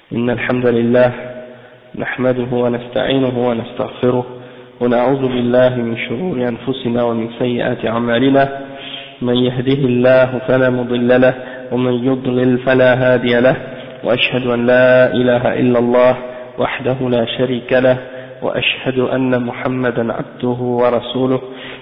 إن الحمد لله نحمده ونستعينه ونستغفره ونعوذ بالله من شرور أنفسنا ومن سيئات أعمالنا. من يهده الله فلا مضل له ومن يضلل فلا هادي له، وأشهد أن لا إله إلا الله وحده لا شريك له، وأشهد أن محمدا عبده ورسوله.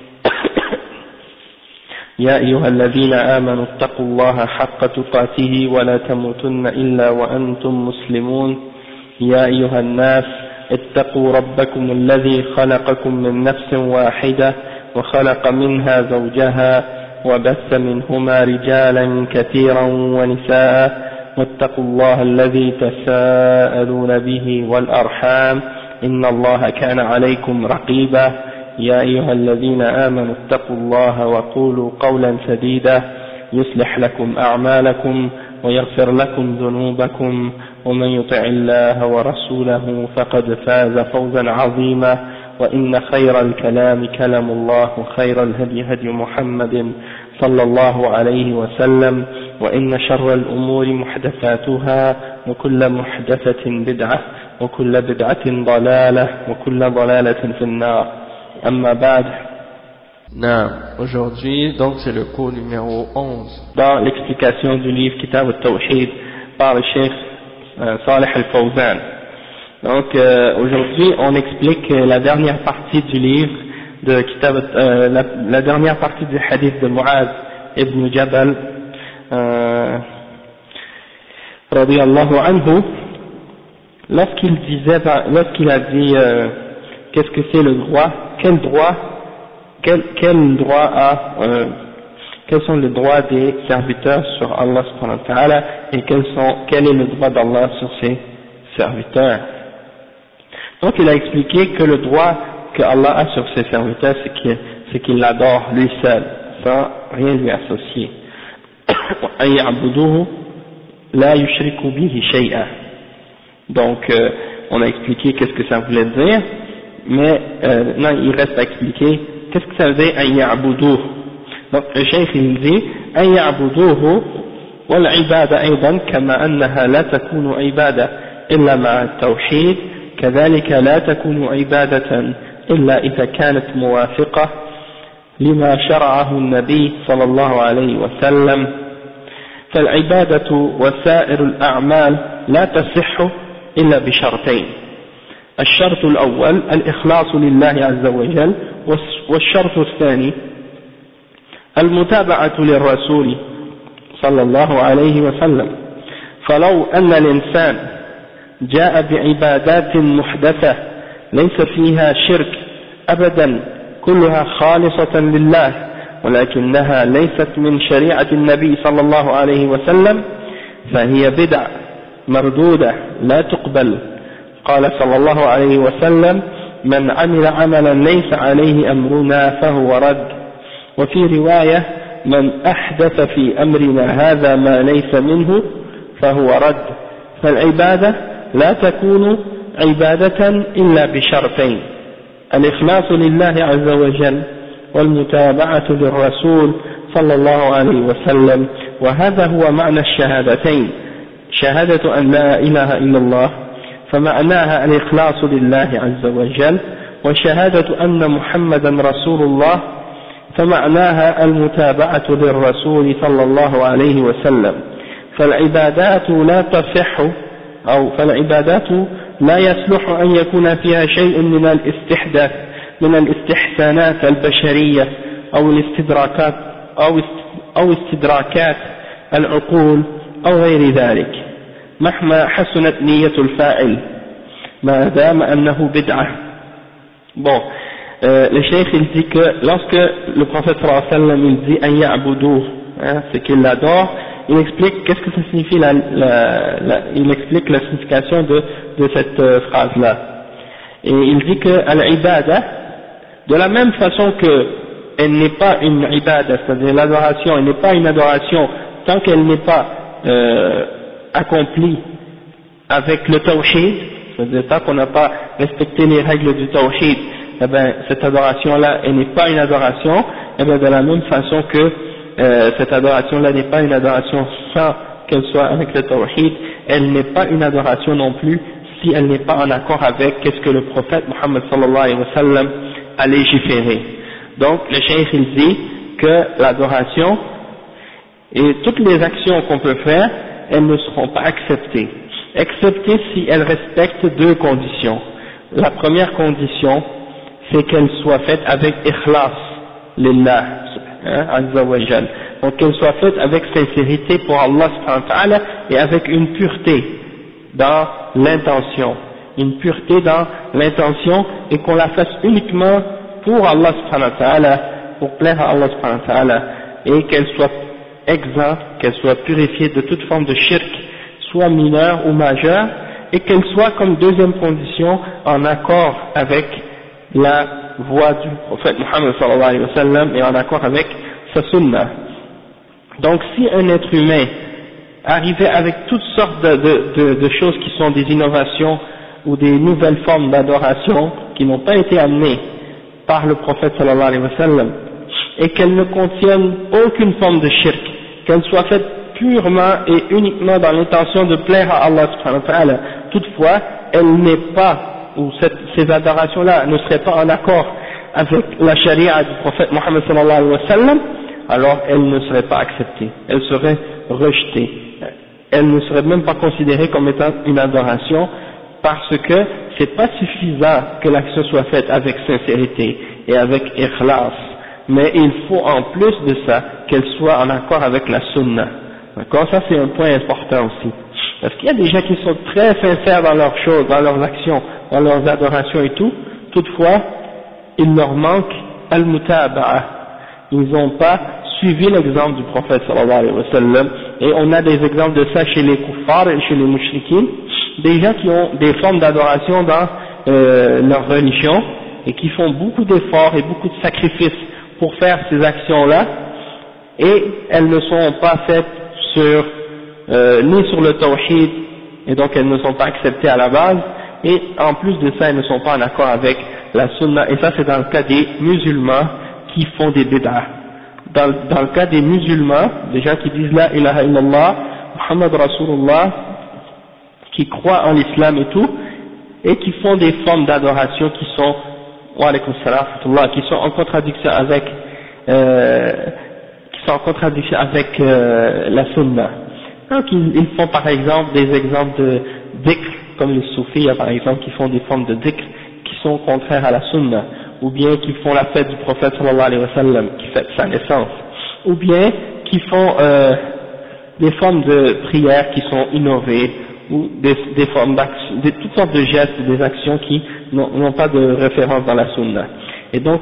يا أيها الذين آمنوا اتقوا الله حق تقاته ولا تموتن إلا وأنتم مسلمون. يا أيها الناس اتقوا ربكم الذي خلقكم من نفس واحدة وخلق منها زوجها وبث منهما رجالا كثيرا ونساء، واتقوا الله الذي تساءلون به والأرحام إن الله كان عليكم رقيبا. يا أيها الذين آمنوا اتقوا الله وقولوا قولا سديدا يصلح لكم أعمالكم ويغفر لكم ذنوبكم، ومن يطع الله ورسوله فقد فاز فوزا عظيما. وإن خير الكلام كلام الله، وخير الهدي هدي محمد صلى الله عليه وسلم، وإن شر الأمور محدثاتها وكل محدثة بدعة وكل بدعة ضلالة وكل ضلالة في النار. أما بعد. Aujourd'hui, donc c'est le cours numéro 11 dans l'explication du livre Kitab al-Tawhid par le Cheikh Salih al-Fawzan. Donc aujourd'hui on explique la dernière partie du livre de Kitab, la dernière partie du hadith de Mu'adh ibn Jabal radiyallahu anhu, lorsqu'il a dit qu'est-ce que c'est le droit, quel quels sont les droits des serviteurs sur Allah subhanahu wa ta'ala, et quel est le droit d'Allah sur ses serviteurs. Donc il a expliqué que le droit que Allah a sur ses serviteurs, c'est qu'il l'adore lui seul, sans rien lui associer. Donc on a expliqué qu'est-ce que ça voulait dire, mais non, il reste à expliquer qu'est-ce que ça veut dire an ya'buduhu. Donc le cheikh il dit an ya'buduhu wal ibada aydan kama annaha la takunu ibada illa ma'a at-tawhid kadhalika la takunu ibadatan illa idha kanat muwafiqah lima shara'ahu an-nabi sallallahu alayhi wa sallam. فالعبادة وسائر الأعمال لا تصح إلا بشرطين. الشرط الأول الإخلاص لله عز وجل، والشرط الثاني المتابعة للرسول صلى الله عليه وسلم. فلو أن الإنسان جاء بعبادات محدثة ليس فيها شرك أبدا كلها خالصة لله ولكنها ليست من شريعة النبي صلى الله عليه وسلم فهي بدع مردودة لا تقبل. قال صلى الله عليه وسلم من عمل عملا ليس عليه أمرنا فهو رد. وفي رواية من أحدث في أمرنا هذا ما ليس منه فهو رد. فالعبادة لا تكون عبادة إلا بشرطين: الإخلاص لله عز وجل والمتابعة للرسول صلى الله عليه وسلم. وهذا هو معنى الشهادتين: شهادة أن لا إله إلا الله فمعناها الإخلاص لله عز وجل، وشهادة أن محمدا رسول الله فمعناها المتابعة للرسول صلى الله عليه وسلم. فالعبادات لا تصح فالعبادات لا يصلح أن يكون فيها شيء من الاستحسانات البشرية أو استدراكات العقول أو غير ذلك مهما حسنت نية الفاعل ما دام أنه بدعة. Bon, le cheikh il dit que lorsque le prophète sallallahu alayhi wa sallam il dit an ya'buduh, c'est qu'il l'adore, il explique qu'est-ce que ça signifie il explique la signification de cette phrase là, et il dit que al-ibada, de la même façon que elle n'est pas une ibada, c'est-à-dire l'adoration, elle n'est pas une adoration tant qu'elle n'est pas accomplie avec le tawhid, c'est-à-dire tant qu'on n'a pas respecté les règles du tawhid, eh bien cette adoration là elle n'est pas une adoration. Et bien de la même façon que cette adoration là n'est pas une adoration sans qu'elle soit avec le tawhid, elle n'est pas une adoration non plus si elle n'est pas en accord avec qu'est-ce que le prophète Muhammad sallallahu alayhi wa sallam a légiféré. Donc le cheikh il dit que l'adoration et toutes les actions qu'on peut faire, elles ne seront pas acceptées, excepté si elles respectent deux conditions. La première condition, c'est qu'elles soient faites avec ikhlas, lillah, azza wa jal. Donc qu'elles soient faites avec sincérité pour Allah subhanahu wa ta'ala et avec une pureté dans l'intention, une pureté dans l'intention et qu'on la fasse uniquement pour Allah subhanahu wa ta'ala, pour plaire à Allah subhanahu wa ta'ala, et qu'elle soit exempte, qu'elle soit purifiée de toute forme de shirk, soit mineure ou majeure, et qu'elle soit comme deuxième condition en accord avec la voie du prophète Muhammad sallallahu alayhi wa sallam et en accord avec sa sunnah. Donc si un être humain arrivait avec toutes sortes de choses qui sont des innovations ou des nouvelles formes d'adoration qui n'ont pas été amenées par le prophète sallallahu alayhi wa sallam et qu'elles ne contiennent aucune forme de shirk, qu'elles soient faites purement et uniquement dans l'intention de plaire à Allah subhanahu wa ta'ala, toutefois elle n'est pas, ou ces adorations-là ne seraient pas en accord avec la charia du prophète Muhammad sallallahu alayhi wa sallam, alors elle ne serait pas acceptée, elle serait rejetée, elle ne serait même pas considérée comme étant une adoration, parce que c'est pas suffisant que l'action soit faite avec sincérité et avec ikhlas, mais il faut en plus de ça qu'elle soit en accord avec la sunna. D'accord, ça c'est un point important aussi, parce qu'il y a des gens qui sont très sincères dans leurs choses, dans leurs actions, dans leurs adorations et tout, toutefois il leur manque al-mutaba'a, ils n'ont pas suivi l'exemple du prophète sallallahu alayhi wa sallam, et on a des exemples de ça chez les kuffars et chez les mushrikin, des gens qui ont des formes d'adoration dans leur religion et qui font beaucoup d'efforts et beaucoup de sacrifices pour faire ces actions-là, et elles ne sont pas faites ni sur le tawhid, et donc elles ne sont pas acceptées à la base, et en plus de ça elles ne sont pas en accord avec la sunna, et ça c'est dans le cas des musulmans qui font des bid'ah. Dans le cas des musulmans, des gens qui disent la ilaha illallah, Muhammad Rasulullah, qui croient en l'islam et tout, et qui font des formes d'adoration qui sont, wa alaykum salam, qui sont en contradiction avec la sunna. Donc ils font par exemple des exemples de dhikr, comme les soufis par exemple, qui font des formes de dhikr qui sont contraires à la sunna, ou bien qui font la fête du prophète sallallahu alayhi wa sallam, qui fête sa naissance, ou bien qui font des formes de prières qui sont innovées, ou des formes d'action, toutes sortes de gestes, des actions qui n'ont pas de référence dans la sunna. Et donc,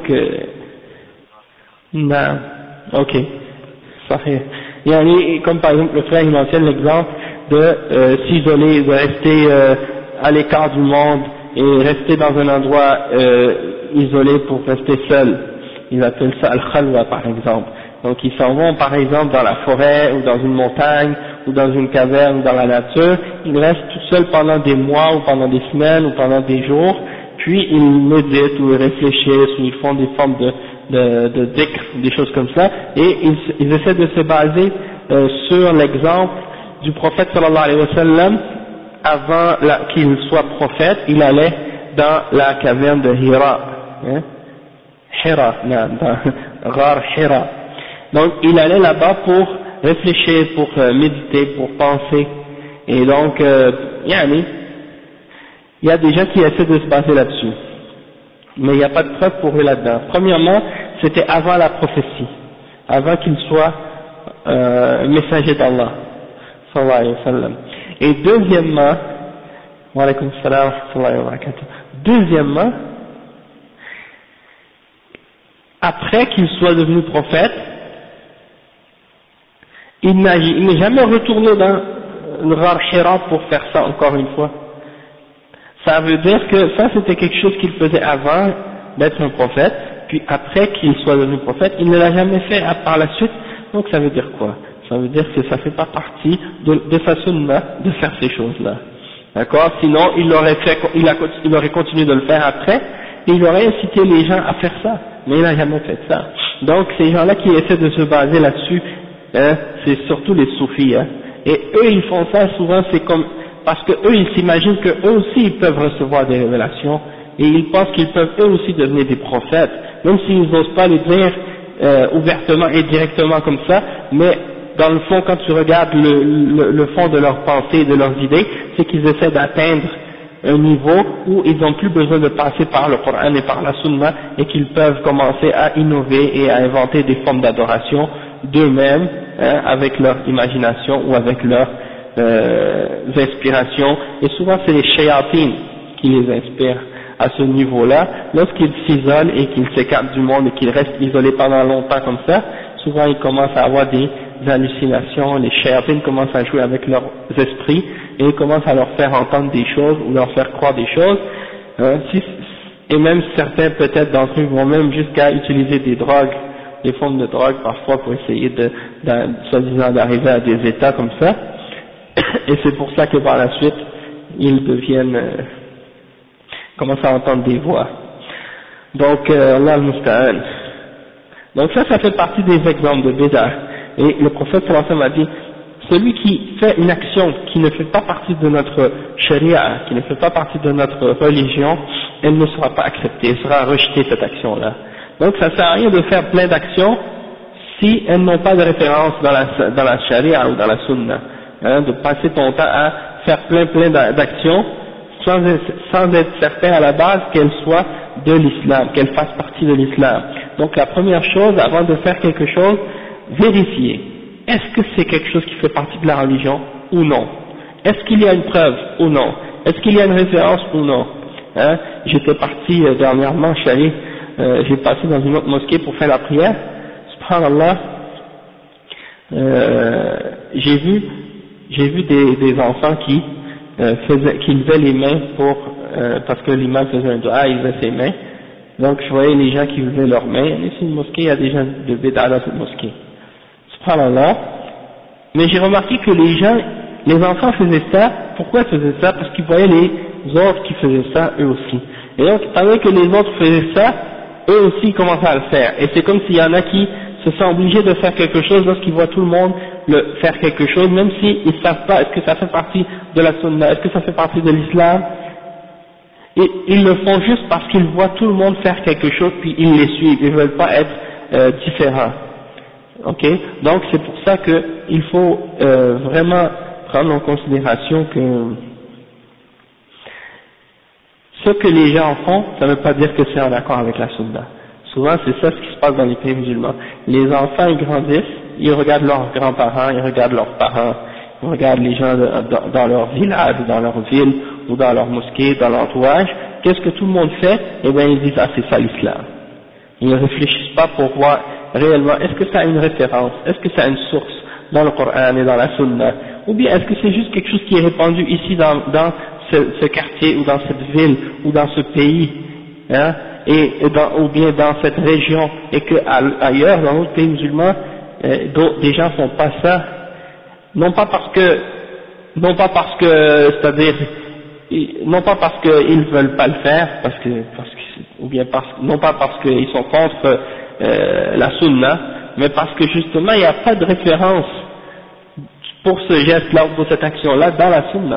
ok, ça fait. Comme par exemple le frère il mentionne l'exemple de s'isoler, de rester à l'écart du monde et rester dans un endroit isolé pour rester seul. Ils appellent ça al-khalwa par exemple. Donc ils s'en vont par exemple dans la forêt ou dans une montagne ou dans une caverne ou dans la nature, ils restent tout seuls pendant des mois ou pendant des semaines ou pendant des jours, puis ils méditent ou ils réfléchissent ou ils font des formes de dhikr, des choses comme ça, et ils essaient de se baser sur l'exemple du prophète sallallahu alayhi wa sallam. Avant qu'il soit prophète, il allait dans la caverne de Hira, dans Ghar Hira. Donc il allait là-bas pour réfléchir, pour méditer, pour penser, et donc il y a des gens qui essaient de se baser là-dessus, mais il n'y a pas de preuve pour eux là-dedans. Premièrement, c'était avant la prophétie, avant qu'il soit messager d'Allah sallallahu alayhi wa sallam. Et deuxièmement, wa alaykum salam wa rahmatullahi wa barakatuh, deuxièmement, après qu'il soit devenu prophète, il n'est jamais retourné dans le Ghar Hira pour faire ça encore une fois. Ça veut dire que ça c'était quelque chose qu'il faisait avant d'être un prophète, puis après qu'il soit devenu prophète, il ne l'a jamais fait par la suite. Donc ça veut dire quoi? Ça veut dire que ça fait pas partie de sa sunna de faire ces choses-là. D'accord? Sinon il aurait continué de le faire après, et il aurait incité les gens à faire ça, mais il n'a jamais fait ça. Donc ces gens-là qui essaient de se baser là-dessus, c'est surtout les soufis, Et eux ils font ça souvent, c'est comme, parce que eux ils s'imaginent que eux aussi ils peuvent recevoir des révélations, et ils pensent qu'ils peuvent eux aussi devenir des prophètes, même s'ils n'osent pas le dire ouvertement et directement comme ça, mais dans le fond, quand tu regardes le fond de leurs pensées et de leurs idées, c'est qu'ils essaient d'atteindre un niveau où ils n'ont plus besoin de passer par le Coran et par la Sunna, et qu'ils peuvent commencer à innover et à inventer des formes d'adoration d'eux-mêmes, avec leur imagination ou avec leurs inspirations. Et souvent c'est les shayatines qui les inspirent à ce niveau-là. Lorsqu'ils s'isolent et qu'ils s'écartent du monde et qu'ils restent isolés pendant longtemps comme ça, souvent ils commencent à avoir des hallucinations, les shayatines commencent à jouer avec leurs esprits et ils commencent à leur faire entendre des choses ou leur faire croire des choses, et même certains peut-être d'entre eux vont même jusqu'à utiliser des drogues, des formes de drogue parfois pour essayer soi-disant d'arriver à des états comme ça, et c'est pour ça que par la suite ils deviennent commencent à entendre des voix. Donc Allah al-Musta'an. Donc ça fait partie des exemples de bid'ah. Et le prophète sallallahu alayhi wa sallam a dit, celui qui fait une action qui ne fait pas partie de notre sharia, qui ne fait pas partie de notre religion, elle ne sera pas acceptée, elle sera rejetée cette action-là. Donc ça sert à rien de faire plein d'actions si elles n'ont pas de référence dans la sharia ou dans la sunna, de passer ton temps à faire plein d'actions sans être certain à la base qu'elles soient de l'islam, qu'elles fassent partie de l'islam. Donc la première chose, avant de faire quelque chose, vérifier, est-ce que c'est quelque chose qui fait partie de la religion ou non? Est-ce qu'il y a une preuve ou non? Est-ce qu'il y a une référence ou non? J'étais parti dernièrement, j'ai passé dans une autre mosquée pour faire la prière, subhanallah, j'ai vu des enfants qui levaient les mains parce que l'imam faisait un dua, il levait ses mains, donc je voyais les gens qui levaient leurs mains. Ici une mosquée, il y a des gens de bid'a dans cette mosquée, subhanallah. Mais j'ai remarqué que les enfants faisaient ça. Pourquoi ils faisaient ça? Parce qu'ils voyaient les autres qui faisaient ça eux aussi, et donc pendant que les autres faisaient ça, eux aussi ils commençaient à le faire, et c'est comme s'il y en a qui se sont obligés de faire quelque chose lorsqu'ils voient tout le monde faire quelque chose, même s'ils ne savent pas est-ce que ça fait partie de la sunna, est-ce que ça fait partie de l'islam, et ils le font juste parce qu'ils voient tout le monde faire quelque chose, puis ils les suivent, ils ne veulent pas être différents. Ok? Donc c'est pour ça qu'il faut vraiment prendre en considération que ce que les gens font, ça ne veut pas dire que c'est en accord avec la sunna. Souvent c'est ça ce qui se passe dans les pays musulmans. Les enfants ils grandissent, ils regardent leurs grands-parents, ils regardent leurs parents, ils regardent les gens dans leur village, dans leur ville, ou dans leur mosquée, dans l'entourage. Qu'est-ce que tout le monde fait? Eh bien ils disent, ah c'est ça l'islam. Ils ne réfléchissent pas pour voir réellement, est-ce que ça a une référence, est-ce que ça a une source dans le Coran et dans la Sunna, ou bien est-ce que c'est juste quelque chose qui est répandu ici dans ce quartier, ou dans cette ville, ou dans ce pays, ou bien dans cette région, et que ailleurs, dans d'autres pays musulmans, des gens font pas ça, non pas parce que, c'est-à-dire, non pas parce qu'ils veulent pas le faire, non pas parce qu'ils sont contre la sunna, mais parce que justement il n'y a pas de référence pour ce geste-là, pour cette action-là dans la sunna.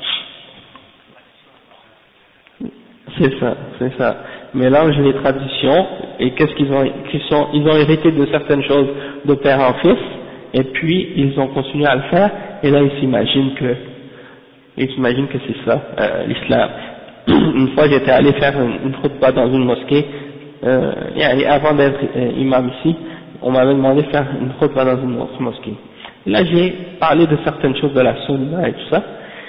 C'est ça. Mélange les traditions, et qu'est-ce qu'ils ont hérité de certaines choses de père en fils, et puis ils ont continué à le faire, et là ils s'imaginent que c'est ça, l'islam. Une fois j'étais allé faire une khutbah dans une mosquée, avant d'être imam ici, on m'avait demandé de faire une khutbah dans une autre mosquée. Là j'ai parlé de certaines choses de la sunna et tout ça,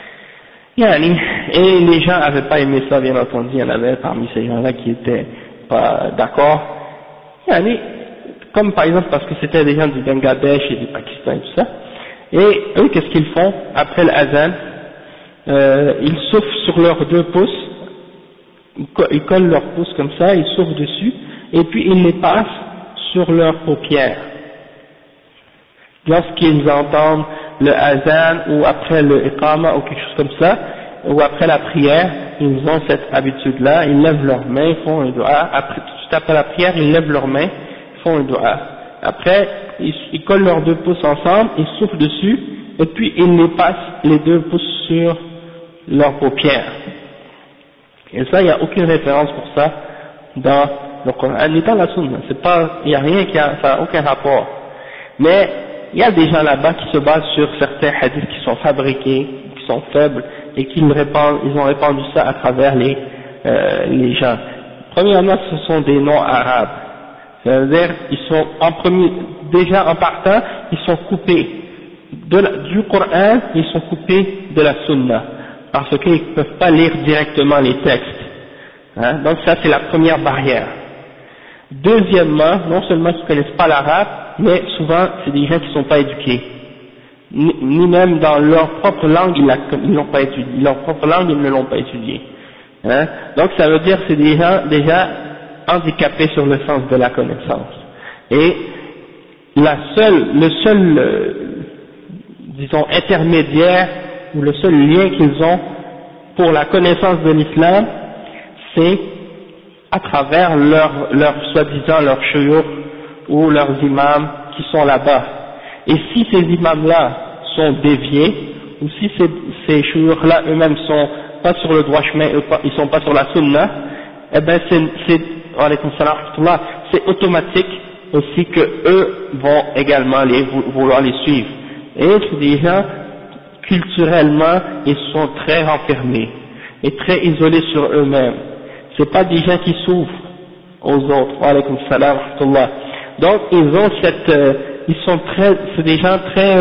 et les gens n'avaient pas aimé ça, bien entendu, il y en avait parmi ces gens-là qui étaient pas d'accord, comme par exemple parce que c'était des gens du Bangladesh et du Pakistan et tout ça, et eux qu'est-ce qu'ils font après l'azan? Ils soufflent sur leurs 2 pouces, ils collent leurs pouces comme ça, ils soufflent dessus, et puis ils les passent sur leurs paupières. Lorsqu'ils entendent le azan, ou après le iqama, ou quelque chose comme ça, ou après la prière, ils ont cette habitude-là, ils lèvent leurs mains, ils font un dua, tout de suite après la prière, ils lèvent leurs mains, ils font un dua. Après, ils collent leurs 2 pouces ensemble, ils soufflent dessus, et puis ils les passent les deux pouces sur leurs paupières. Et ça, il n'y a aucune référence pour ça dans le Coran ni dans la Sunna. C'est pas, il n'y a rien ça n'a aucun rapport. Mais il y a des gens là-bas qui se basent sur certains hadiths qui sont fabriqués, qui sont faibles, et ils ont répandu ça à travers les gens. Premièrement, ce sont des noms arabes. C'est-à-dire, ils sont déjà en partant, ils sont coupés du Coran, ils sont coupés de la Sunna, parce qu'ils ne peuvent pas lire directement les textes. Hein? Donc ça, c'est la première barrière. Deuxièmement, non seulement qu'ils ne connaissent pas l'arabe, mais souvent, c'est des gens qui ne sont pas éduqués. Ni même dans leur propre langue, ils l'ont pas étudié. Leur propre langue, ils ne l'ont pas étudié. Hein? Donc ça veut dire que c'est des gens déjà handicapés sur le sens de la connaissance. Et le seul disons intermédiaire, ou le seul lien qu'ils ont pour la connaissance de l'islam, c'est à travers soi-disant leurs shuyukh ou leurs imams qui sont là-bas. Et si ces imams-là sont déviés, ou si ces shuyukh-là eux-mêmes sont pas sur le droit chemin, ils sont pas sur la sunna, eh ben c'est automatique aussi que eux vont également vouloir les suivre. Et c'est des gens, culturellement, ils sont très renfermés et très isolés sur eux-mêmes. C'est pas des gens qui s'ouvrent aux autres. Wa alaykoum salam wa rahmatullah. Donc ils ont c'est des gens très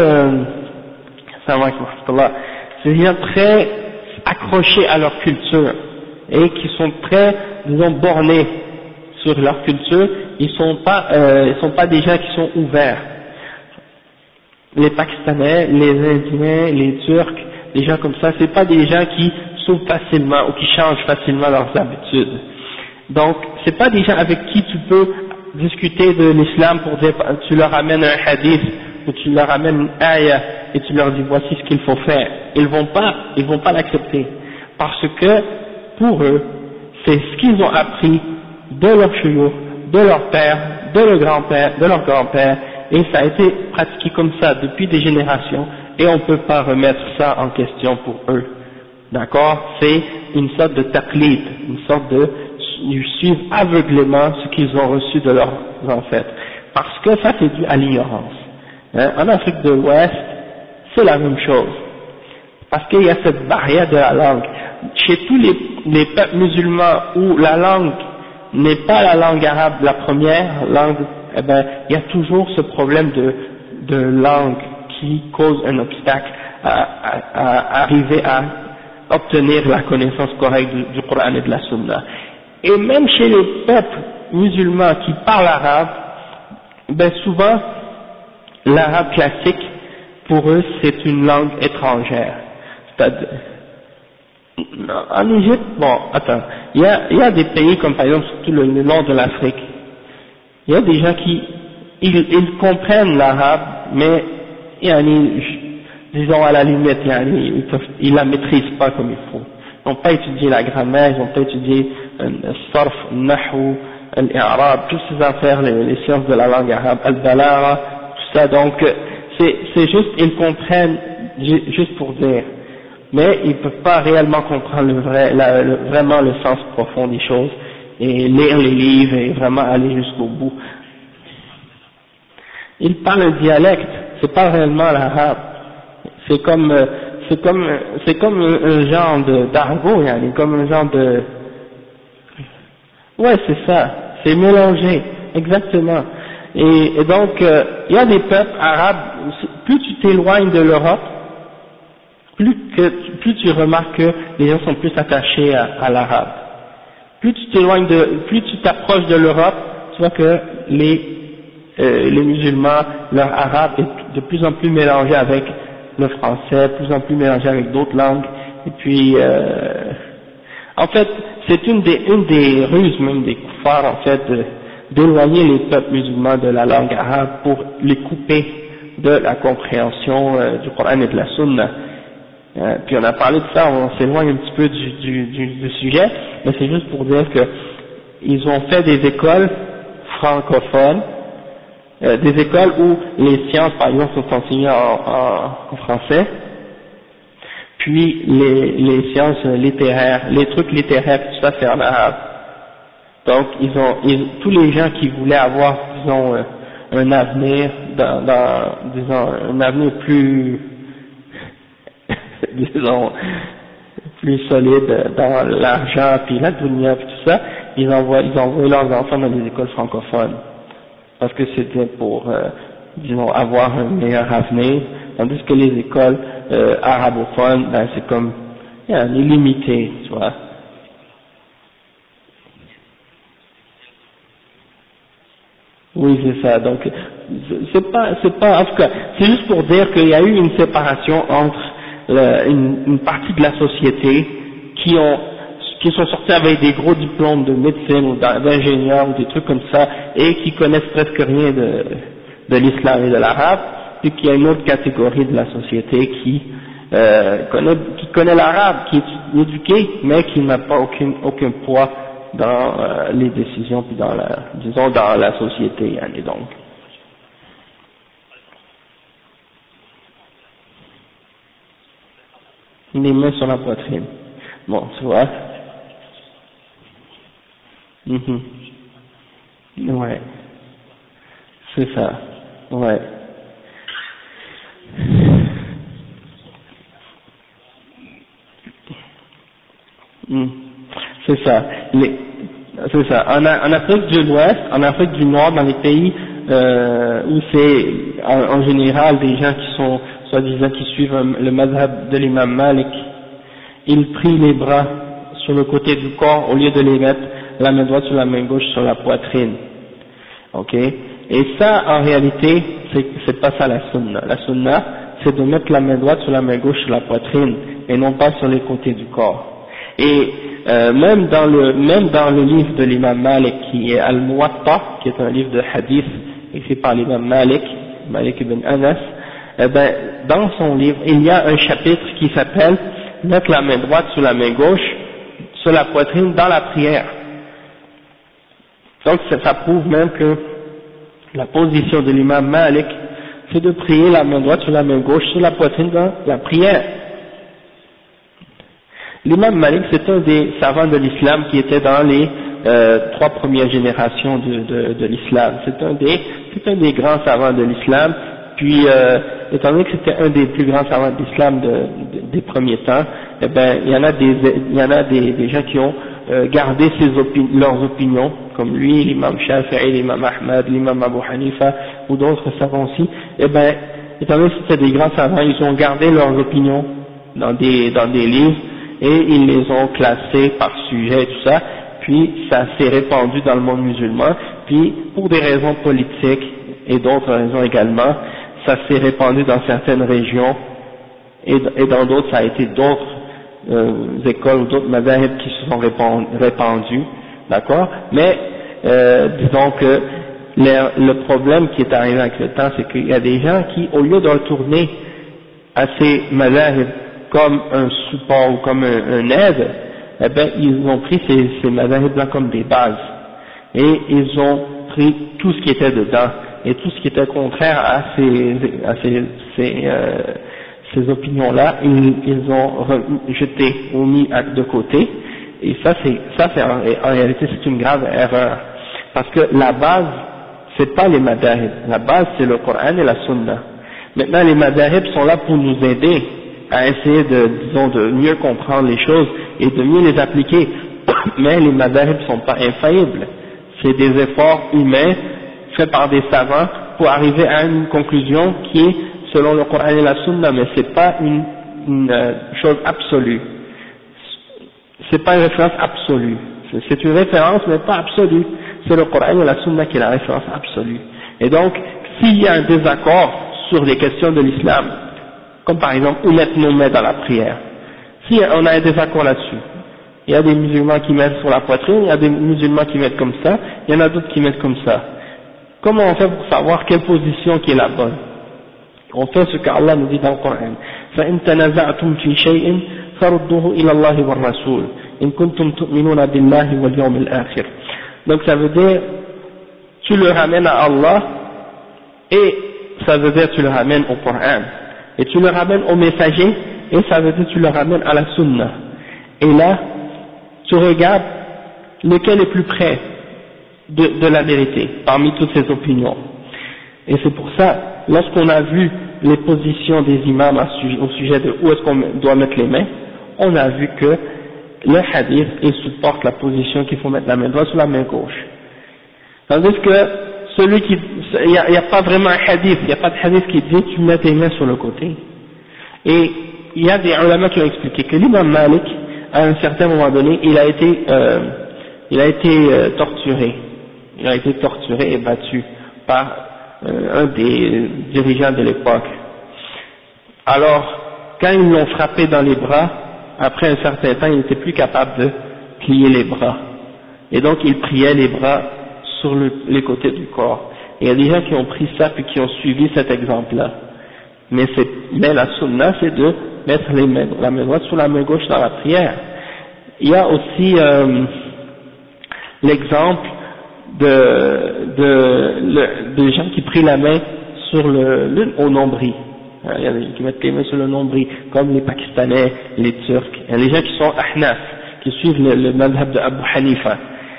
c'est des gens très accrochés à leur culture et qui sont très, disons, bornés sur leur culture. Ils sont pas des gens qui sont ouverts. Les Pakistanais, les Indiens, les Turcs, des gens comme ça, c'est pas des gens qui s'ouvrent facilement ou qui changent facilement leurs habitudes. Donc, c'est pas des gens avec qui tu peux discuter de l'islam pour dire, tu leur amènes un hadith ou tu leur amènes une ayah et tu leur dis voici ce qu'il faut faire. Ils vont pas l'accepter parce que pour eux, c'est ce qu'ils ont appris de leur shuyukh, de leur père, de leur grand-père, et ça a été pratiqué comme ça depuis des générations, et on ne peut pas remettre ça en question pour eux. D'accord? C'est une sorte de taqlid, une sorte de suivre aveuglément ce qu'ils ont reçu de leurs ancêtres. Parce que ça c'est dû à l'ignorance. Hein? En Afrique de l'Ouest, c'est la même chose. Parce qu'il y a cette barrière de la langue. Chez tous les peuples musulmans où la langue n'est pas la langue arabe, la première langue, eh ben, il y a toujours ce problème de langue qui cause un obstacle à arriver à obtenir la connaissance correcte du Coran et de la Sunna. Et même chez les peuples musulmans qui parlent arabe, ben souvent, l'arabe classique, pour eux, c'est une langue étrangère. C'est-à-dire, en Égypte, bon, attends, il y a des pays comme par exemple, surtout le nord de l'Afrique, il y a des gens qui, ils comprennent l'arabe, mais, disons à la limite, ils la maîtrisent pas comme il faut. Ils n'ont pas étudié la grammaire, ils n'ont pas étudié le sarf, le nahou, l'irab, toutes ces affaires, les sciences de la langue arabe, al-balagha, tout ça, donc, c'est juste, ils comprennent juste pour dire. Mais ils ne peuvent pas réellement comprendre vraiment le sens profond des choses et lire les livres et vraiment aller jusqu'au bout. Ils parlent un dialecte, c'est pas réellement l'arabe. C'est comme un genre d'argot, comme un genre de, ouais c'est ça, c'est mélangé, exactement. Et donc il y a des peuples arabes, plus tu t'éloignes de l'Europe, plus tu remarques que les gens sont plus attachés à l'arabe. Plus tu t'approches de l'Europe, tu vois que les musulmans, leur arabe est de plus en plus mélangé avec le français, de plus en plus mélangé avec d'autres langues. Et puis, en fait, c'est une des ruses même des koufars, en fait, d'éloigner les peuples musulmans de la langue arabe pour les couper de la compréhension du Coran et de la Sunna. Puis on a parlé de ça, on s'éloigne un petit peu du sujet, mais c'est juste pour dire que ils ont fait des écoles francophones des écoles où les sciences, par exemple, sont enseignées en français, puis les sciences littéraires, les trucs littéraires, tout ça, c'est en arabe. Donc, tous les gens qui voulaient avoir, disons, un avenir, disons, un avenir plus, disons, plus solide dans l'argent, puis la dunya, puis tout ça, ils envoient leurs enfants dans les écoles francophones. Parce que c'était pour, disons, avoir un meilleur avenir, tandis que les écoles arabophones, ben, c'est comme, illimité, tu vois. Oui, c'est ça. Donc, c'est pas, en tout cas, c'est juste pour dire qu'il y a eu une séparation entre une partie de la société qui sont sortis avec des gros diplômes de médecine ou d'ingénieur ou des trucs comme ça et qui connaissent presque rien de l'islam et de l'arabe, puis qu'il y a une autre catégorie de la société qui connaît l'arabe, qui est éduquée, mais qui n'a pas aucun poids dans les décisions, puis dans la société, et donc. Les mains sur la poitrine. Bon, tu vois. Ouais. C'est ça. Ouais. C'est ça. C'est ça. En Afrique de l'Ouest, en Afrique du Nord, dans les pays où c'est en général des gens qui sont soi-disant qui suivent le madhab de l'imam Malik, ils prient les bras sur le côté du corps au lieu de les mettre la main droite sur la main gauche sur la poitrine. Ok? Et ça, en réalité, c'est pas ça la sunna. La sunna, c'est de mettre la main droite sur la main gauche sur la poitrine et non pas sur les côtés du corps. Et même dans le livre de l'imam Malik qui est Al-Muwatta, qui est un livre de hadith écrit par l'imam Malik ibn Anas, dans son livre, il y a un chapitre qui s'appelle mettre la main droite sur la main gauche sur la poitrine dans la prière. Donc ça prouve même que la position de l'imam Malik, c'est de prier la main droite sur la main gauche sur la poitrine dans la prière. L'imam Malik, c'est un des savants de l'islam qui était dans les 3 premières générations de l'islam. C'est un des grands savants de l'islam. Puis, étant donné que c'était un des plus grands savants de l'islam des premiers temps, eh ben, il y en a des gens qui ont gardé leurs opinions, comme lui, l'imam Shafi'i, l'imam Ahmad, l'imam Abu Hanifa, ou d'autres savants aussi. Eh ben, étant donné que c'était des grands savants, ils ont gardé leurs opinions dans des livres, et ils les ont classés par sujet et tout ça, puis ça s'est répandu dans le monde musulman, puis pour des raisons politiques et d'autres raisons également, ça s'est répandu dans certaines régions, et dans d'autres, ça a été d'autres écoles ou d'autres madhahib qui se sont répandus, d'accord? Mais disons que le problème qui est arrivé avec le temps, c'est qu'il y a des gens qui, au lieu de retourner à ces madhahib comme un support ou comme un aide, eh ben ils ont pris ces madhahib-là comme des bases, et ils ont pris tout ce qui était dedans, et tout ce qui était contraire à ces opinions-là, ils ont jeté ou mis de côté, et ça c'est en réalité c'est une grave erreur, parce que la base c'est pas les madhahib, la base c'est le Coran et la Sunna. Maintenant les madhahib sont là pour nous aider à essayer de mieux comprendre les choses et de mieux les appliquer, mais les madhahib ne sont pas infaillibles, c'est des efforts humains faits par des savants pour arriver à une conclusion qui est selon le Coran et la Sunna, mais c'est pas une chose absolue, c'est pas une référence absolue, c'est une référence mais pas absolue, c'est le Coran et la Sunna qui est la référence absolue. Et donc s'il y a un désaccord sur les questions de l'islam, comme par exemple où mettre nos mains dans la prière, si on a un désaccord là-dessus, il y a des musulmans qui mettent sur la poitrine, il y a des musulmans qui mettent comme ça, il y en a d'autres qui mettent comme ça. Comment on fait pour savoir quelle position qui est la bonne? On fait ce qu'Allah nous dit dans le Coran. فَإِن تَنَازَعْتُمْ فِي شَيْءٍ فَرُدُّوهُ إِلَى اللَّهِ وَالرَّسُولِ إِن كُنتُمْ تُؤْمِنُونَ بِاللَّهِ وَالْيَوْمِ الْآخِرِ. Donc ça veut dire, tu le ramènes à Allah et ça veut dire tu le ramènes au Coran, et tu le ramènes au messager, et ça veut dire tu le ramènes à la sunna. Et là, tu regardes lequel est plus près de la vérité, parmi toutes ces opinions. Et c'est pour ça, lorsqu'on a vu les positions des imams au sujet de où est-ce qu'on doit mettre les mains, on a vu que le hadith, il supporte la position qu'il faut mettre la main droite sur la main gauche. Tandis que celui qui, il n'y a pas vraiment un hadith, il n'y a pas de hadith qui dit tu mets tes mains sur le côté. Et il y a des ulama qui ont expliqué que l'imam Malik, à un certain moment donné, il a été torturé. Il a été torturé et battu par un des dirigeants de l'époque. Alors, quand ils l'ont frappé dans les bras, après un certain temps, il n'était plus capable de plier les bras. Et donc, il pliait les bras sur les côtés du corps. Et il y a des gens qui ont pris ça puis qui ont suivi cet exemple-là. Mais la sunna, c'est de mettre la main droite sur la main gauche dans la prière. Il y a aussi l'exemple de gens qui prient la main sur au nombril. Il y a des gens qui mettent les mains sur le nombril, comme les Pakistanais, les Turcs. Il y a des gens qui sont ahnaf, qui suivent le madhab de Abu Hanifa.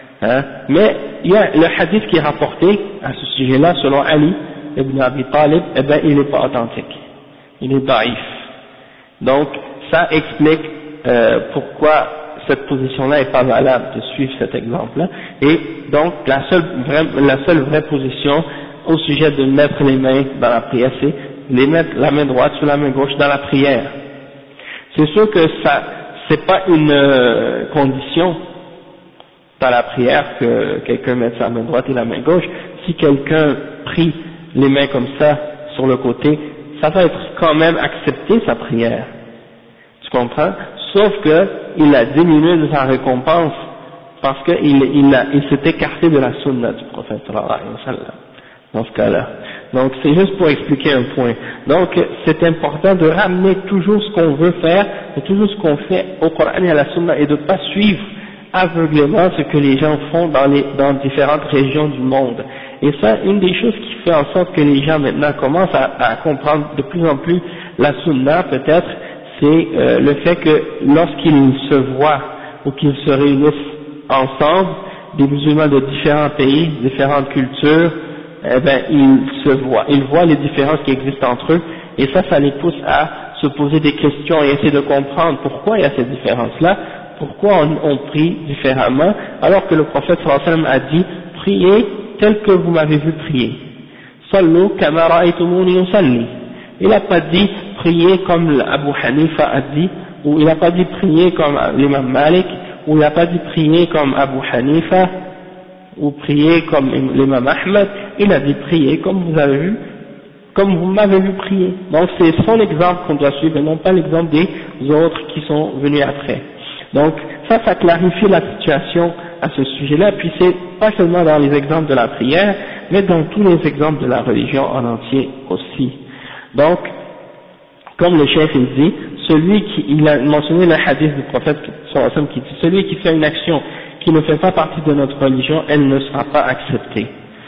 Mais il y a le hadith qui est rapporté à ce sujet-là, selon Ali ibn Abi Talib, eh ben il n'est pas authentique. Il est daïf. Donc, ça explique pourquoi cette position-là n'est pas valable de suivre cet exemple-là. Et donc, la seule vraie position au sujet de mettre les mains dans la prière, c'est les mettre la main droite sur la main gauche dans la prière. C'est sûr que ça, c'est pas une condition dans la prière que quelqu'un mette sa main droite et la main gauche. Si quelqu'un prie les mains comme ça sur le côté, ça va être quand même accepté sa prière. Tu comprends? Sauf que il a diminué de sa récompense parce qu'il s'est écarté de la sunna du prophète sallallahu alayhi wa sallam dans ce cas-là. Donc c'est juste pour expliquer un point. Donc c'est important de ramener toujours ce qu'on veut faire, et toujours ce qu'on fait au Coran et à la sunna, et de ne pas suivre aveuglément ce que les gens font dans différentes régions du monde. Et ça, une des choses qui fait en sorte que les gens maintenant commencent à comprendre de plus en plus la sunna peut-être, c'est le fait que lorsqu'ils se voient ou qu'ils se réunissent ensemble, des musulmans de différents pays, différentes cultures, eh ben ils voient les différences qui existent entre eux, et ça les pousse à se poser des questions et essayer de comprendre pourquoi il y a ces différences-là, pourquoi on prie différemment, alors que le prophète sallallahu alayhi wa sallam a dit priez tel que vous m'avez vu prier. Sallu kama ra'aytumuni usalli. Il n'a pas dit prier comme Abu Hanifa a dit, ou il n'a pas dit prier comme l'imam Malik, ou il n'a pas dit prier comme Abu Hanifa, ou prier comme l'imam Ahmed. Il a dit prier comme vous avez vu, comme vous m'avez vu prier. Donc c'est son exemple qu'on doit suivre et non pas l'exemple des autres qui sont venus après. Donc ça clarifie la situation à ce sujet-là, puis c'est pas seulement dans les exemples de la prière, mais dans tous les exemples de la religion en entier aussi. Donc, comme le chef il dit, il a mentionné le hadith du prophète sallallahu alayhi wa sallam qui dit, celui qui fait une action qui ne fait pas partie de notre religion, elle ne sera pas acceptée.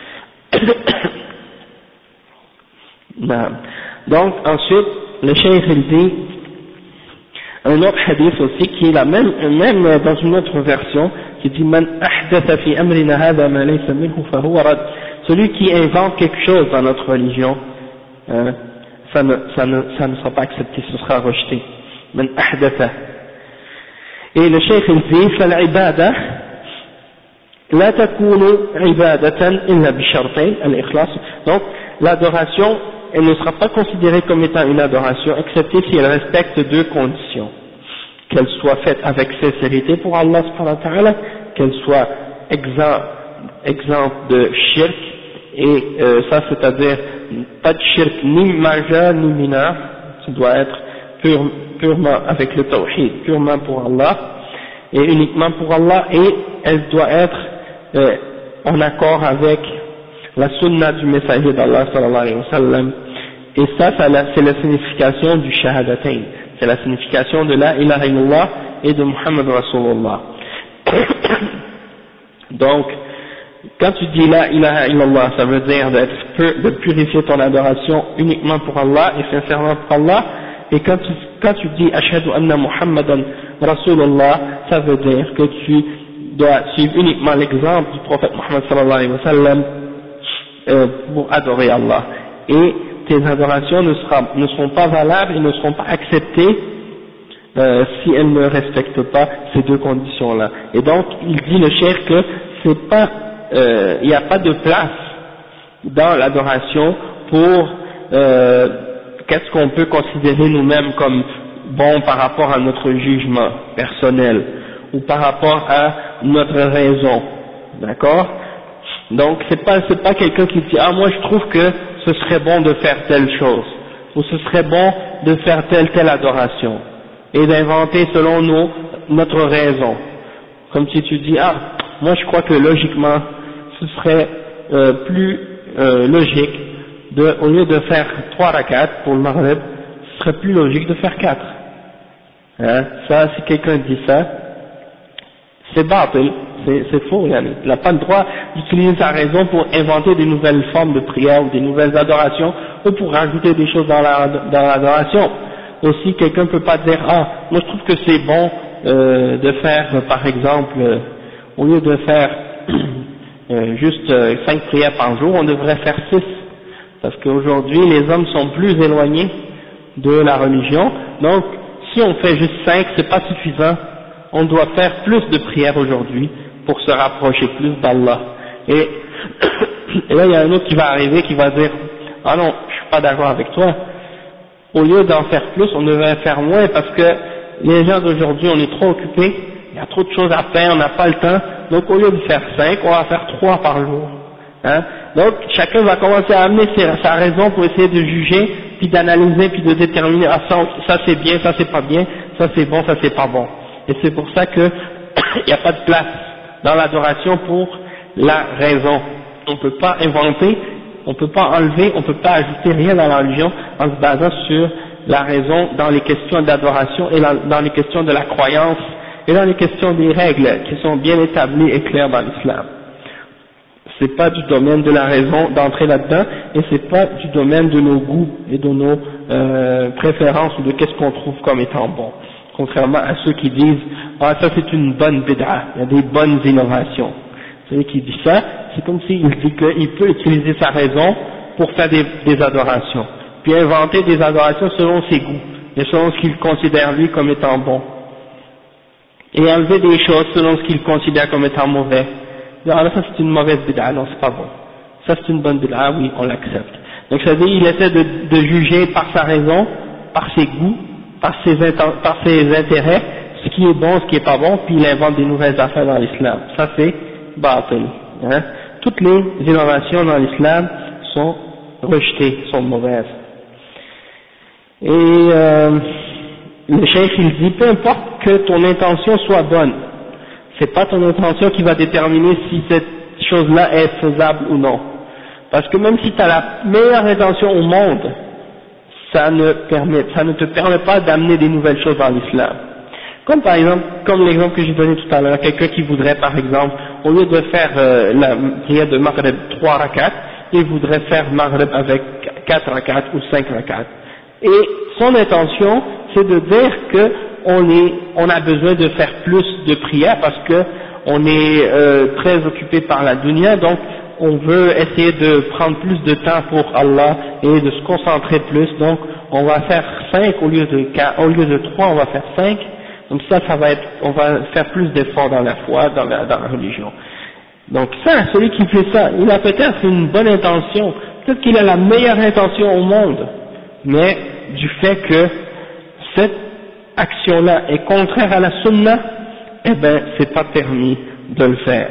Donc ensuite, le chef il dit, un autre hadith aussi qui est la même dans une autre version, qui dit Man ahdatha fi amrina hadha ma laysa minhu fa huwa rad. Celui qui invente quelque chose dans notre religion, ça ne sera pas accepté, ce sera rejeté. Man ahdatha. Et le cheikh il dit fal ibada la takunu ibadatan illa bi shartayn al-ikhlas. Donc l'adoration, elle ne sera pas considérée comme étant une adoration, excepté si elle respecte deux conditions. Qu'elle soit faite avec sincérité pour Allah subhanahu wa ta'ala, qu'elle soit exempte de shirk, et ça c'est-à-dire pas de shirk ni majeur ni mineur, ça doit être purement avec le tawhid, purement pour Allah, et uniquement pour Allah, et elle doit être en accord avec la sunna du messager d'Allah sallallahu alayhi wa sallam. Et ça c'est la signification du shahadatain, c'est la signification de la ilaha illallah et de Muhammad Rasulullah. Donc quand tu dis la ilaha illallah, ça veut dire de purifier ton adoration uniquement pour Allah et sincèrement pour Allah, et quand tu dis ashhadu anna Muhammadan Rasulullah, ça veut dire que tu dois suivre uniquement l'exemple du prophète Muhammad sallallahu alayhi wa sallam pour adorer Allah, et tes adorations ne seront pas valables et ne seront pas acceptées si elles ne respectent pas ces deux conditions-là. Et donc il dit le cheikh que c'est pas il n'y a pas de place dans l'adoration pour qu'est-ce qu'on peut considérer nous-mêmes comme bon par rapport à notre jugement personnel ou par rapport à notre raison, d'accord? Donc c'est pas quelqu'un qui dit ah moi je trouve que ce serait bon de faire telle chose ou ce serait bon de faire telle adoration et d'inventer selon nous notre raison, comme si tu dis ah moi je crois que logiquement ce serait plus logique au lieu de faire 3 rakats pour le Maghrib, ce serait plus logique de faire 4. Hein? Ça, si quelqu'un dit ça, c'est batil, c'est faux, il n'a pas le droit d'utiliser sa raison pour inventer des nouvelles formes de prière ou des nouvelles adorations ou pour rajouter des choses dans l'adoration. Aussi, quelqu'un ne peut pas dire ah moi je trouve que c'est bon de faire par exemple au lieu de faire juste 5 prières par jour, on devrait faire 6, parce qu'aujourd'hui les hommes sont plus éloignés de la religion, donc si on fait juste 5 c'est pas suffisant, on doit faire plus de prières aujourd'hui pour se rapprocher plus d'Allah. Et là il y a un autre qui va arriver qui va dire ah non je suis pas d'accord avec toi, au lieu d'en faire plus on devrait faire moins, parce que les gens d'aujourd'hui on est trop occupés, il y a trop de choses à faire, on n'a pas le temps, donc au lieu de faire 5, on va faire 3 par jour. Hein? Donc chacun va commencer à amener sa raison pour essayer de juger, puis d'analyser, puis de déterminer ah ça c'est bien, ça c'est pas bien, ça c'est bon, ça c'est pas bon. Et c'est pour ça que il n'y a pas de place dans l'adoration pour la raison. On ne peut pas inventer, on ne peut pas enlever, on ne peut pas ajouter rien dans la religion en se basant sur la raison dans les questions d'adoration et dans les questions de la croyance et dans les questions des règles qui sont bien établies et claires dans l'islam. C'est pas du domaine de la raison d'entrer là-dedans, et c'est pas du domaine de nos goûts et de nos préférences ou de qu'est-ce qu'on trouve comme étant bon. Contrairement à ceux qui disent ah ça c'est une bonne bid'a, il y a des bonnes innovations. Celui qui dit ça, c'est comme s'il dit qu'il peut utiliser sa raison pour faire des adorations, puis inventer des adorations selon ses goûts et selon ce qu'il considère lui comme étant bon, et enlever des choses selon ce qu'il considère comme étant mauvais. Alors là, ça c'est une mauvaise bid'a, non c'est pas bon. Ça c'est une bonne bid'a, oui on l'accepte. Donc ça veut dire il essaie de juger par sa raison, par ses goûts, par ses intérêts, ce qui est bon, ce qui est pas bon, puis il invente des nouvelles affaires dans l'islam. Ça c'est batil. Hein. Toutes les innovations dans l'islam sont rejetées, sont mauvaises. Et le cheikh il dit peu importe que ton intention soit bonne, c'est pas ton intention qui va déterminer si cette chose-là est faisable ou non. Parce que même si tu as la meilleure intention au monde, ça ne te permet pas d'amener des nouvelles choses dans l'islam. Comme par exemple, comme l'exemple que j'ai donné tout à l'heure, quelqu'un qui voudrait par exemple, au lieu de faire la prière de Maghrib 3 rakats, il voudrait faire Maghrib avec 4 rakats ou 5 rakats. Et son intention, c'est de dire que on a besoin de faire plus de prières parce que on est très occupé par la dunya, donc on veut essayer de prendre plus de temps pour Allah et de se concentrer plus, donc on va faire 5 au lieu de 3, on va faire 5, donc ça va être, on va faire plus d'efforts dans la foi, dans la religion. Donc ça, celui qui fait ça, il a peut-être une bonne intention, peut-être qu'il a la meilleure intention au monde, mais du fait que cette action-là est contraire à la sunna, eh ben c'est pas permis de le faire.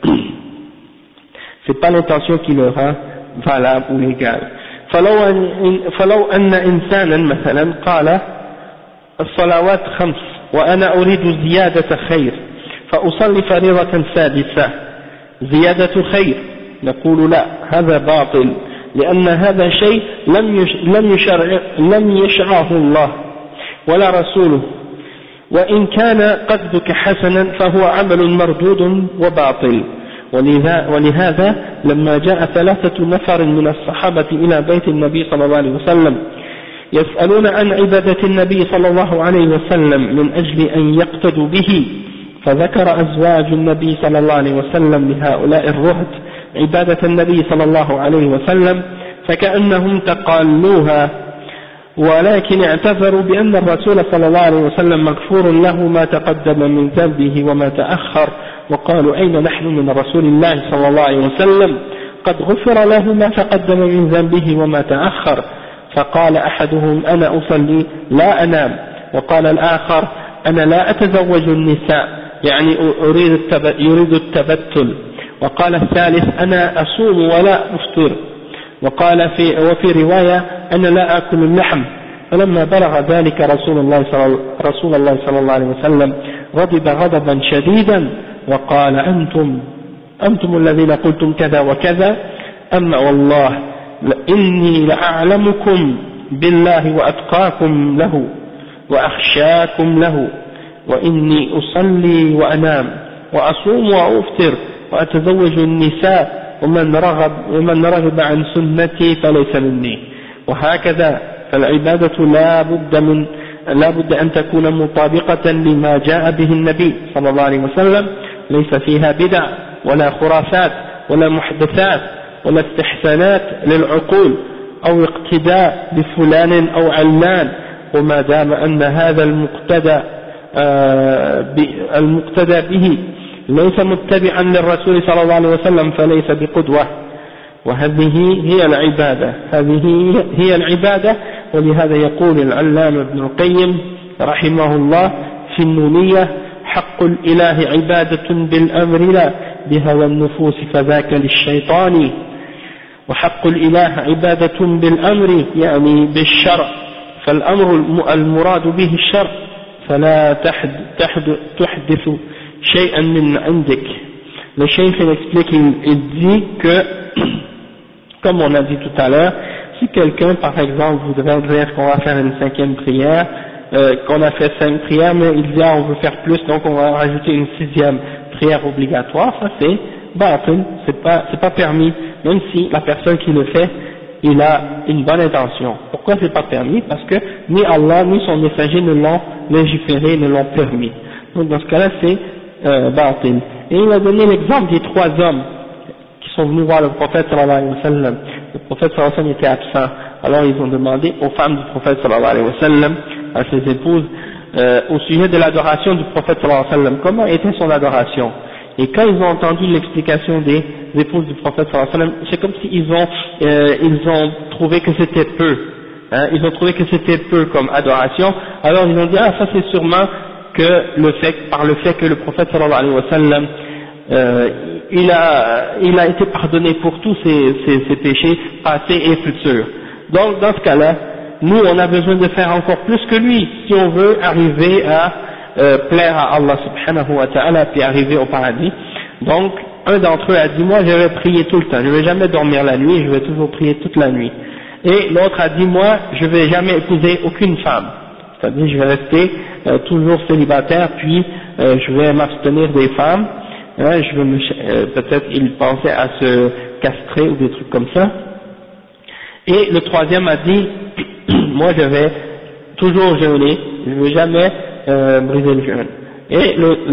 C'est pas l'intention qui le rend valable ou légale. فلو أن إنسانا مثلا قال الصلوات 5 وأنا أريد زيادة خير فأصلي فريضة سادسة زيادة خير، نقول لا هذا باطل، لأن هذا شيء لم يشرعه الله ولا رسوله، وإن كان قصدك حسنا فهو عمل مردود وباطل، ولهذا لما جاء 3 نفر من الصحابة إلى بيت النبي صلى الله عليه وسلم يسألون عن عبادة النبي صلى الله عليه وسلم من أجل أن يقتدوا به، فذكر أزواج النبي صلى الله عليه وسلم لهؤلاء الرهط عبادة النبي صلى الله عليه وسلم فكأنهم تقالوها، ولكن اعتذروا بأن الرسول صلى الله عليه وسلم مغفور له ما تقدم من ذنبه وما تأخر، وقالوا أين نحن من رسول الله صلى الله عليه وسلم قد غفر له ما تقدم من ذنبه وما تأخر. فقال أحدهم أنا أصلي لا أنام، وقال الآخر أنا لا أتزوج النساء، يعني يريد التبتل، وقال الثالث أنا أصوم ولا أفطر، وقال وفي رواية أنا لا أكل اللحم. فلما بلغ ذلك رسول الله صلى الله عليه وسلم غضب غضبا شديدا وقال أنتم الذين قلتم كذا وكذا، أما والله إني لأعلمكم بالله وأتقاكم له وأخشاكم له، وإني أصلي وأنام وأصوم وأفطر وأتزوج النساء، ومن رغب عن سنتي فليس مني. وهكذا فالعبادة لا بد أن تكون مطابقة لما جاء به النبي صلى الله عليه وسلم، ليس فيها بدع ولا خرافات ولا محدثات ولا استحسانات للعقول أو اقتداء بفلان أو علان. وما دام أن هذا المقتدى به ليس متبعا للرسول صلى الله عليه وسلم فليس بقدوة. وهذه هي العبادة. ولهذا يقول العلامة ابن القيم رحمه الله في النونية: حق الإله عبادة بالأمر لا بهوى النفوس فذاك للشيطان. وحق الإله عبادة بالأمر يعني بالشرع، فالأمر المراد به الشرع، فلا تحدث شيئا من عندك. Le cheikh explique, il dit que, comme on a dit tout à l'heure, si quelqu'un par exemple voudrait dire qu'on va faire une 5e prière, qu'on a fait 5 prières, mais il dit on veut faire plus, donc on va rajouter une 6e prière obligatoire, ça c'est batil, c'est pas permis, même si la personne qui le fait, il a une bonne intention. Pourquoi c'est pas permis? Parce que ni Allah ni son messager ne l'ont légiféré, ne l'ont permis. Donc dans ce cas-là c'est batil. Et il a donné l'exemple des 3 hommes qui sont venus voir le prophète sallallahu alayhi wa sallam. Le prophète sallallahu alayhi wa sallam était absent, alors ils ont demandé aux femmes du prophète sallallahu alayhi wa sallam, à ses épouses, au sujet de l'adoration du prophète sallallahu alayhi wa sallam, comment était son adoration. Et quand ils ont entendu l'explication des épouses du prophète sallallahu alayhi wa sallam, c'est comme s'ils ont trouvé que c'était peu, hein, ils ont trouvé que c'était peu comme adoration, alors ils ont dit ah ça c'est sûrement que par le fait que le prophète sallallahu alayhi wa sallam il a été pardonné pour tous ses péchés passés et futurs. Donc dans ce cas-là, nous on a besoin de faire encore plus que lui si on veut arriver à plaire à Allah subhanahu wa ta'ala puis arriver au paradis. Donc un d'entre eux a dit moi je vais prier tout le temps, je vais jamais dormir la nuit, je vais toujours prier toute la nuit. Et l'autre a dit moi je vais jamais épouser aucune femme, c'est-à-dire je vais rester toujours célibataire, puis je vais m'abstenir des femmes, hein, peut-être il pensait à se castrer ou des trucs comme ça. Et le troisième a dit moi je vais toujours jeûner, je ne vais jamais briser le jeûne. Et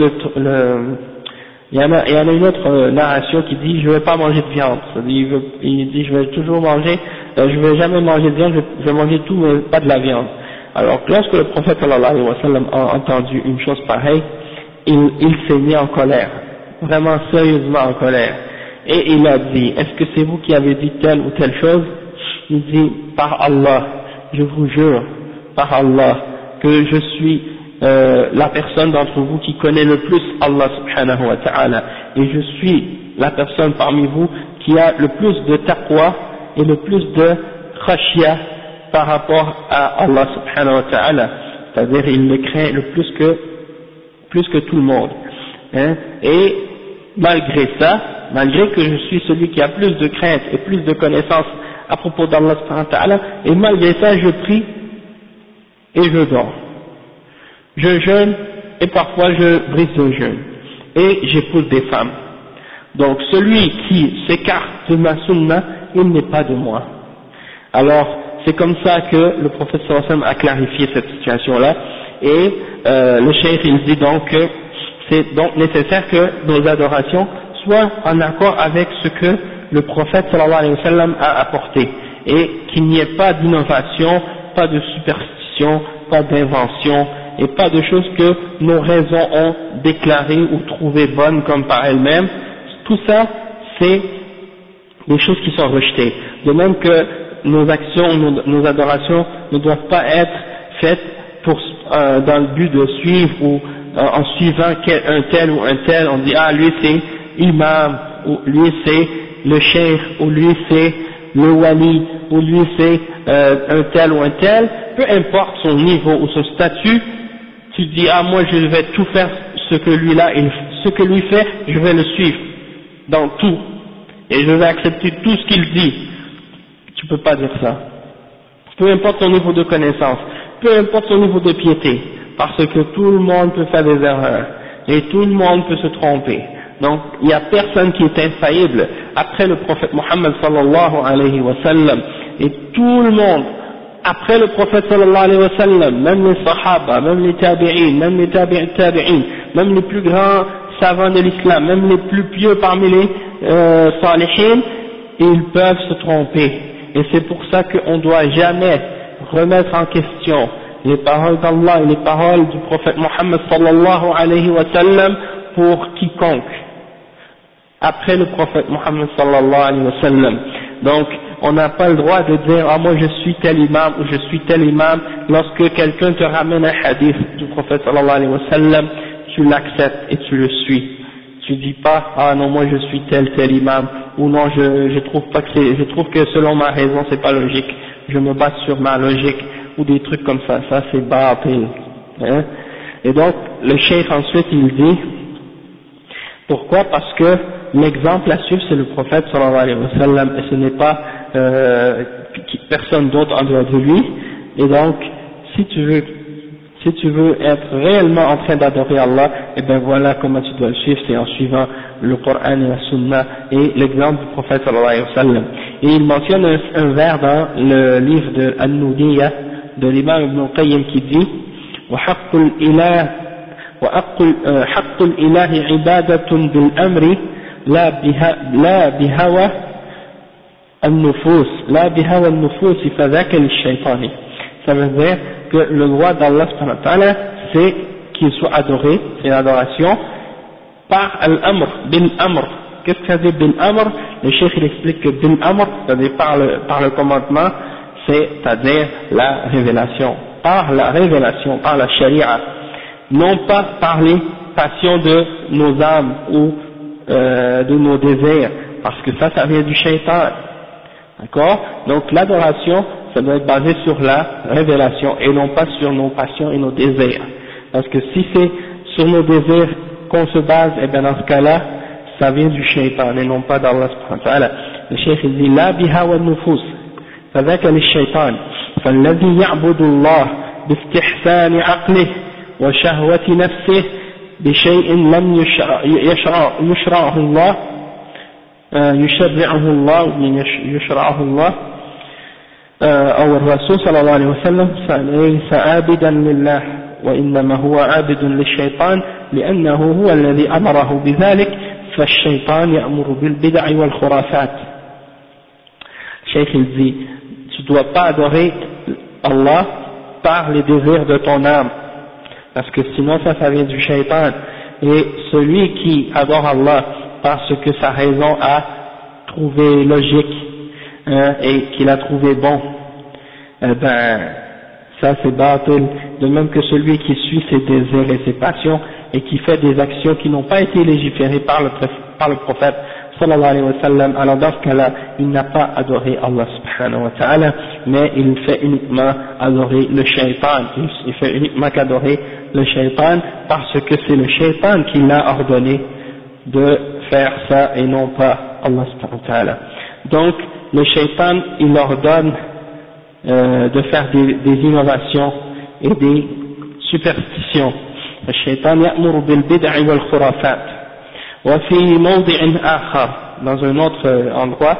il y en a une autre narration qui dit je ne vais pas manger de viande, c'est-à-dire il dit je vais toujours manger, je vais jamais manger de viande, je vais manger tout mais pas de la viande. Alors lorsque le prophète sallallahu alayhi wa sallam a entendu une chose pareille, il s'est mis en colère, vraiment sérieusement en colère, et il a dit est-ce que c'est vous qui avez dit telle ou telle chose? Il dit par Allah, je vous jure par Allah que je suis la personne d'entre vous qui connaît le plus Allah subhanahu wa ta'ala, et je suis la personne parmi vous qui a le plus de taqwa et le plus de khashya par rapport à Allah subhanahu wa ta'ala, c'est-à-dire il le craint le plus que tout le monde, hein. Et malgré ça, malgré que je suis celui qui a plus de crainte et plus de connaissances à propos d'Allah subhanahu wa ta'ala, et malgré ça je prie et je dors, je jeûne et parfois je brise le jeûne et j'épouse des femmes. Donc celui qui s'écarte de ma sunna, il n'est pas de moi. Alors c'est comme ça que le prophète sallallahu alayhi wa sallam a clarifié cette situation-là, et le cheikh il dit donc que c'est donc nécessaire que nos adorations soient en accord avec ce que le prophète sallallahu alayhi wa sallam a apporté, et qu'il n'y ait pas d'innovation, pas de superstition, pas d'invention, et pas de choses que nos raisons ont déclarées ou trouvées bonnes comme par elles-mêmes. Tout ça, c'est des choses qui sont rejetées. De même que nos actions, nos adorations ne doivent pas être faites dans le but de suivre ou en suivant un tel ou un tel, on dit ah lui c'est imam, ou lui c'est le cheikh, ou lui c'est le wali, ou lui c'est un tel ou un tel, peu importe son niveau ou son statut, tu dis ah moi je vais tout faire ce que lui fait, je vais le suivre dans tout, et je vais accepter tout ce qu'il dit. Tu peux pas dire ça. Peu importe ton niveau de connaissance, peu importe son niveau de piété, parce que tout le monde peut faire des erreurs, et tout le monde peut se tromper. Donc, il n'y a personne qui est infaillible après le prophète Mohammed sallallahu alayhi wa sallam, et tout le monde, après le prophète sallallahu alayhi wa sallam, même les sahaba, même les tabi'in, même les tabi'in, même les plus grands savants de l'islam, même les plus pieux parmi les salihin, ils peuvent se tromper. Et c'est pour ça qu'on ne doit jamais remettre en question les paroles d'Allah et les paroles du prophète Mohammed sallallahu alayhi wa sallam pour quiconque après le prophète Mohammed sallallahu alayhi wa sallam. Donc on n'a pas le droit de dire ah moi je suis tel imam ou je suis tel imam. Lorsque quelqu'un te ramène un hadith du prophète sallallahu alayhi wa sallam, tu l'acceptes et tu le suis. Tu dis pas ah non moi je suis tel imam, ou non je trouve que selon ma raison c'est pas logique, je me base sur ma logique, ou des trucs comme ça c'est bâtil, hein. Et donc le cheikh ensuite il dit pourquoi, parce que l'exemple à suivre c'est le prophète sallallahu alayhi wa sallam, et ce n'est pas personne d'autre en dehors de lui. Et donc si tu veux être réellement en train d'adorer Allah, et ben voilà comment tu dois le suivre, c'est en suivant le Coran et la Sunna et l'exemple du prophète sallallahu alayhi wa sallam. Et il mentionne un vers dans le livre de An-Nuniyya de l'imam Ibn Qayyim qui dit وحق الإله عبادة بالأمر لا بهوى النفوس فذاك للشيطان. Ça veut dire que le droit d'Allah subhanahu wa ta'ala c'est qu'il soit adoré, c'est l'adoration par al-amr, bil-amr. Qu'est-ce que ça veut dire bil-amr? Le cheikh il explique que bil-amr, c'est-à-dire par le commandement, c'est-à-dire la révélation, par la sharia, non pas par les passions de nos âmes ou de nos désirs, parce que ça vient du shaitan, d'accord? Donc l'adoration, ça doit être basé sur la révélation et non pas sur nos passions et nos désirs, parce que si c'est sur nos désirs qu'on se base, et bien dans ce cas-là, ça vient du shaitan et non pas d'Allah subhanahu wa ta'ala. Le cheikh il dit la bihawa nufus فذاك للشيطان فالذي يعبد الله باستحسان عقله وشهوة نفسه بشيء لم يشرعه الله أو الرسول صلى الله عليه وسلم فليس عابدا لله وإنما هو عابد للشيطان لأنه هو الذي أمره بذلك فالشيطان يأمر بالبدع والخرافات. Cheikh il dit tu ne dois pas adorer Allah par les désirs de ton âme, parce que sinon ça vient du shaitan, et celui qui adore Allah parce que sa raison a trouvé logique et qu'il a trouvé bon, ça c'est bâtil. De même que celui qui suit ses désirs et ses passions et qui fait des actions qui n'ont pas été légiférées par le prophète sallallahu alayhi wa sallam, alors dans ce cas-là il n'a pas adoré Allah subhanahu wa ta'ala, mais il fait uniquement adorer le shaitan, il fait uniquement qu'adorer le shaitan parce que c'est le shaitan qui l'a ordonné de faire ça et non pas Allah subhanahu wa ta'ala. Donc le shaitan il ordonne de faire des innovations et des superstitions. Le shaitan ya'muru bil bid'i wal khurafat وفي موضع آخر, dans un autre endroit,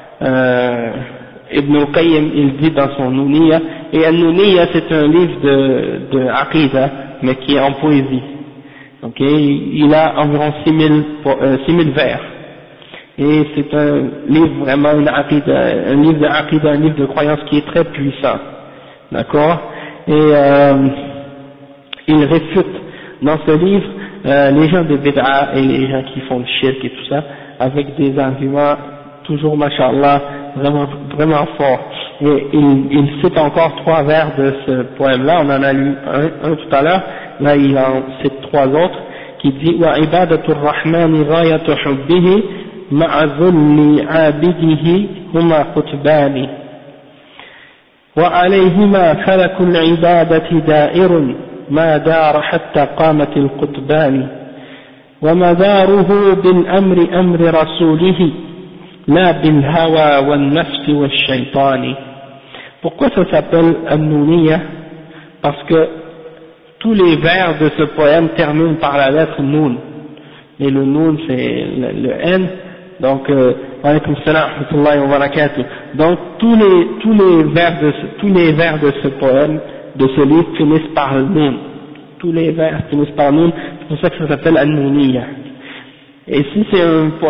Ibn al-Qayyim il dit dans son Nouniya, et Al-Nouniya c'est un livre de Aqidah mais qui est en poésie, ok, il a environ 6000 vers, et c'est un livre vraiment un livre de Aqidah, un livre de croyance qui est très puissant, d'accord, et il réfute dans ce livre les gens de bid'a et les gens qui font le shirk et tout ça avec des arguments toujours mashallah vraiment forts, et il cite encore 3 vers de ce poème là, on en a lu un tout à l'heure, là il en cite 3 autres qui dit wa ibadatu ar-rahmani ghayatu hubbihi ma'a dhulli 'abidihi huma qutbani wa alayhima falaku al-ibadati da'irun ما دار حتى قامت القطبان ومداره بالأمر أمر رسوله لا بالهوى والنفس والشيطان. Pourquoi ça s'appelle An-Nouniya? Parce que tous les vers de ce poème terminent par la lettre Noun, et le Noun c'est le N, donc alaykum salam wa rahmatullahi wa barakatuh. Donc tous les vers de ce poème, de ce livre, finissent par le Noun. Tous les vers finissent par Noun, c'est pour ça que ça s'appelle An-Nouniya. Et si c'est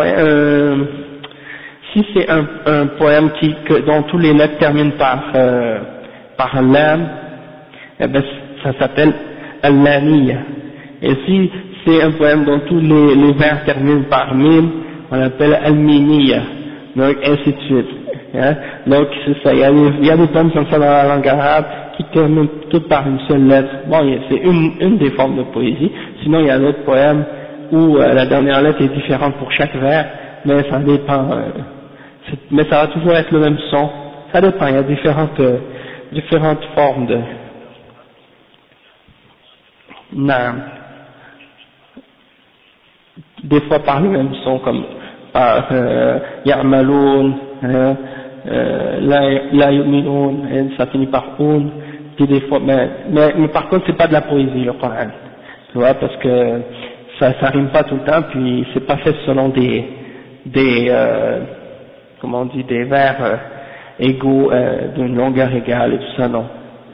un poème dont tous les lettres terminent par Lam, eh ben ça s'appelle Al-Laniya. Et si c'est un poème dont tous les vers terminent par Mim, on l'appelle Al-Miniya, donc ainsi de suite. Hein? Donc c'est ça, il y a des poèmes comme ça dans la langue arabe qui terminent toutes par une seule lettre. Bon, c'est une des formes de poésie. Sinon il y a d'autres poèmes où la dernière lettre est différente pour chaque vers, mais ça dépend, mais ça va toujours être le même son. Ça dépend, il y a différentes formes de... Non. Des fois par le même son, comme par Ya'maloun, La yu'minoun, ça finit par oun, puis des fois, mais par contre c'est pas de la poésie le Coran, tu vois, parce que ça rime pas tout le temps, puis c'est pas fait selon comment on dit, des vers égaux, d'une longueur égale et tout ça, non.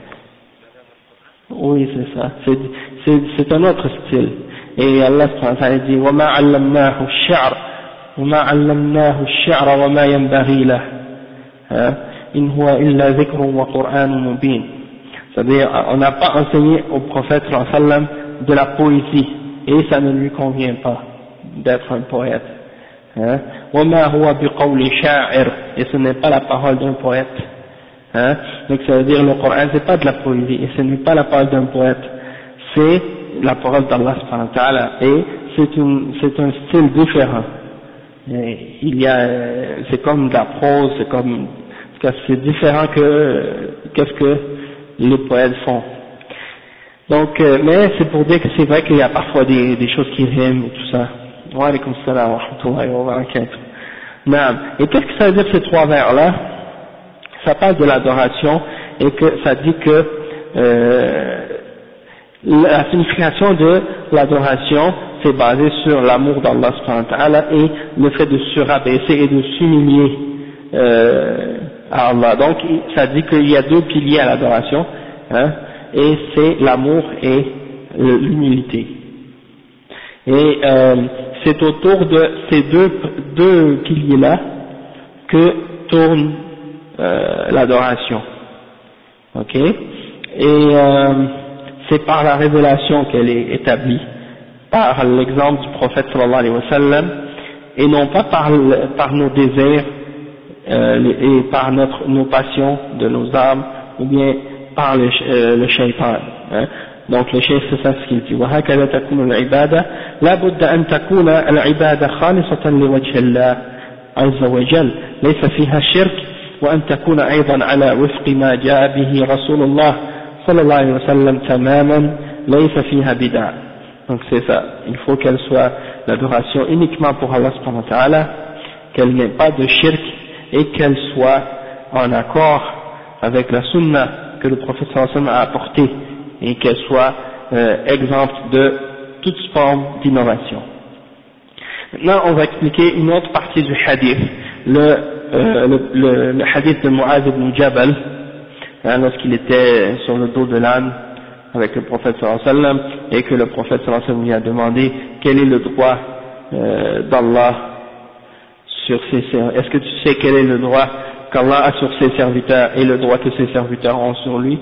Oui, c'est ça, c'est un autre style. Et Allah subhanahu wa ta'ala dit وَمَا عَلَّمْنَاهُ الشِّعْرَ وَمَا عَلَّمْنَاهُ الشِّعْرَ وَمَا يَنبَغِي لَهُ إِنْ هُوَ إِلَّا ذِكْرٌ وَقُرْآنٌ مُبِينٌ. C'est-à-dire, on n'a pas enseigné au prophète sallallahu alayhi wa sallam de la poésie, et ça ne lui convient pas d'être un poète. وَمَا هُوَ بِقَوْلِ شَاعِرٍ, et ce n'est pas la parole d'un poète. Donc ça veut dire le Coran c'est pas de la poésie, et ce n'est pas la parole d'un poète, c'est la parole d'Allah subhanahu wa ta'ala, et c'est un style différent. Et c'est comme de la prose, c'est différent qu'est-ce que les poètes font. Donc, mais c'est pour dire que c'est vrai qu'il y a parfois des choses qui riment et tout ça. Wa alaykum salam wa rahmatullahi wa barakatuh. Naam. Et qu'est-ce que ça veut dire ces 3 vers-là? Ça parle de l'adoration, et que ça dit que la signification de l'adoration c'est basé sur l'amour d'Allah subhanahu wa ta'ala et le fait de se rabaisser et de s'humilier à Allah. Donc ça dit qu'il y a 2 piliers à l'adoration, et c'est l'amour et l'humilité. Et c'est autour de ces deux piliers-là que tourne l'adoration. Ok? Et c'est par la révélation qu'elle est établie, par l'exemple du prophète sallallahu alayhi wa sallam, et non pas par nos désirs et par nos passions de nos âmes, ou bien par le shaitan. Donc le cheikh c'est ça ce qu'il dit. وهكذا تكون العبادة لا بد أن تكون العبادة خالصة لوجه الله عز وجل ليس فيها شرك وأن تكون أيضا على وفق ما جاء به رسول الله صلى الله عليه وسلم تماما ليس فيها بدع. Donc c'est ça, il faut qu'elle soit l'adoration uniquement pour Allah subhanahu wa ta'ala, qu'elle n'ait pas de shirk et qu'elle soit en accord avec la sunna que le prophète sallallahu alayhi wa sallam a apportée, et qu'elle soit exempte de toute forme d'innovation. Maintenant, on va expliquer une autre partie du hadith, le hadith de Mu'adh ibn Jabal, lorsqu'il était sur le dos de l'âne avec le prophète sallallahu alayhi wa sallam, et que le prophète sallallahu alayhi wa sallam lui a demandé quel est le droit d'Allah sur ses serviteurs. Est-ce que tu sais quel est le droit qu'Allah a sur ses serviteurs et le droit que ses serviteurs ont sur lui?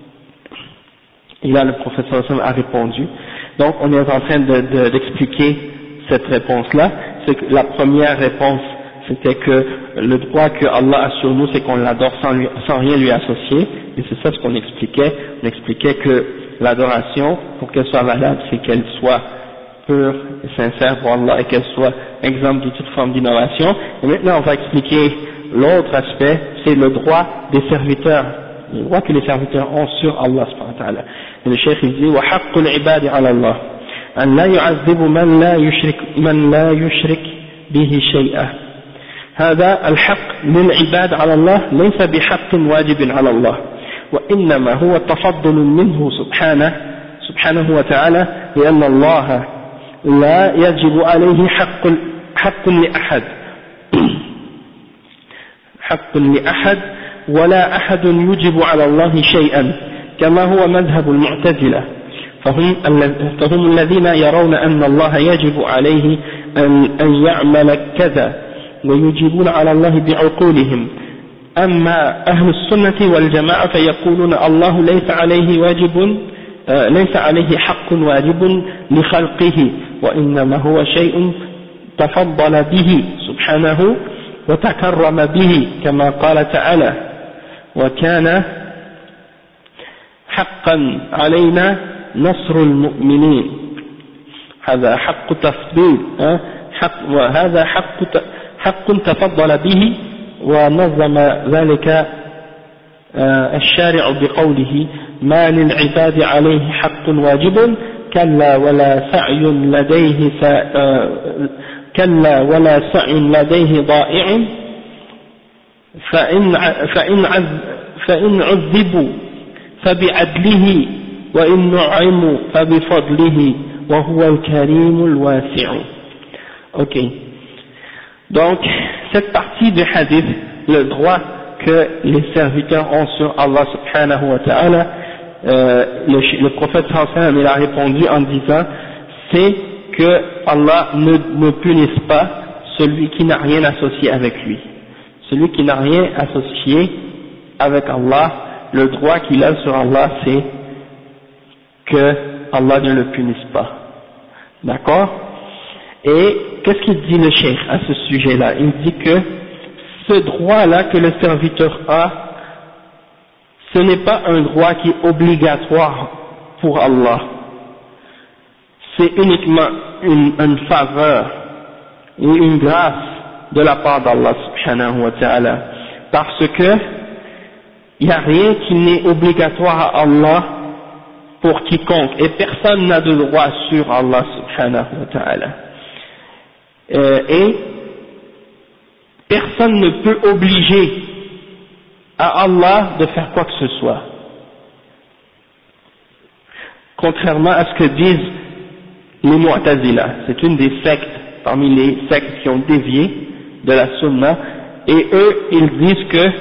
Et là, le prophète sallallahu alayhi wa sallam a répondu. Donc, on est en train d'expliquer cette réponse-là. C'est que la première réponse, c'était que le droit que Allah a sur nous, c'est qu'on l'adore sans rien lui associer. Et c'est ça ce qu'on expliquait. On expliquait que l'adoration, pour qu'elle soit valable, c'est qu'elle soit pure et sincère pour Allah et qu'elle soit exemple de toute forme d'innovation. Et maintenant, on va expliquer l'autre aspect, c'est le droit des serviteurs, le droit que les serviteurs ont sur Allah subhanahu wa ta'ala. Et le cheikh il dit وَحَقُّ الْعِبَادِ عَلَى اللَّهِ أَنْ لَا يُعَذِّبُ من لا يشرك به شيئا. هذا الحق للعباد على الله ليس بحق واجب على الله، وإنما هو تفضل منه سبحانه وتعالى، لأن الله لا يجب عليه حق لأحد ولا أحد يجب على الله شيئا، كما هو مذهب المعتزلة، فهم الذين يرون أن الله يجب عليه أن يعمل كذا ويجيبون على الله بعقولهم. أما أهل السنة والجماعة فيقولون الله ليس عليه حق واجب لخلقه، وإنما هو شيء تفضل به سبحانه وتكرم به، كما قال تعالى وكان حقا علينا نصر المؤمنين. هذا حق تفضيل، وهذا حق تفضل به، ونظم ذلك الشارع بقوله ما للعباد عليه حق واجب كلا ولا سعي لديه ضائع، فإن عذبوا فبعدله وإن نعموا فبفضله وهو الكريم الواسع. Ok. Donc, cette partie du hadith, le droit que les serviteurs ont sur Allah subhanahu wa ta'ala, le prophète sallallahu alayhi wa sallam, il a répondu en disant, c'est que Allah ne punisse pas celui qui n'a rien associé avec lui. Celui qui n'a rien associé avec Allah, le droit qu'il a sur Allah, c'est que Allah ne le punisse pas. D'accord? Et qu'est-ce qu'il dit le cheikh à ce sujet-là? Il dit que ce droit-là que le serviteur a, ce n'est pas un droit qui est obligatoire pour Allah. C'est uniquement une faveur et une grâce de la part d'Allah subhanahu wa ta'ala. Parce que il n'y a rien qui n'est obligatoire à Allah pour quiconque, et personne n'a de droit sur Allah subhanahu wa ta'ala. Et personne ne peut obliger à Allah de faire quoi que ce soit. Contrairement à ce que disent les Mu'tazila, c'est une des sectes parmi les sectes qui ont dévié de la Sunna, et eux ils disent que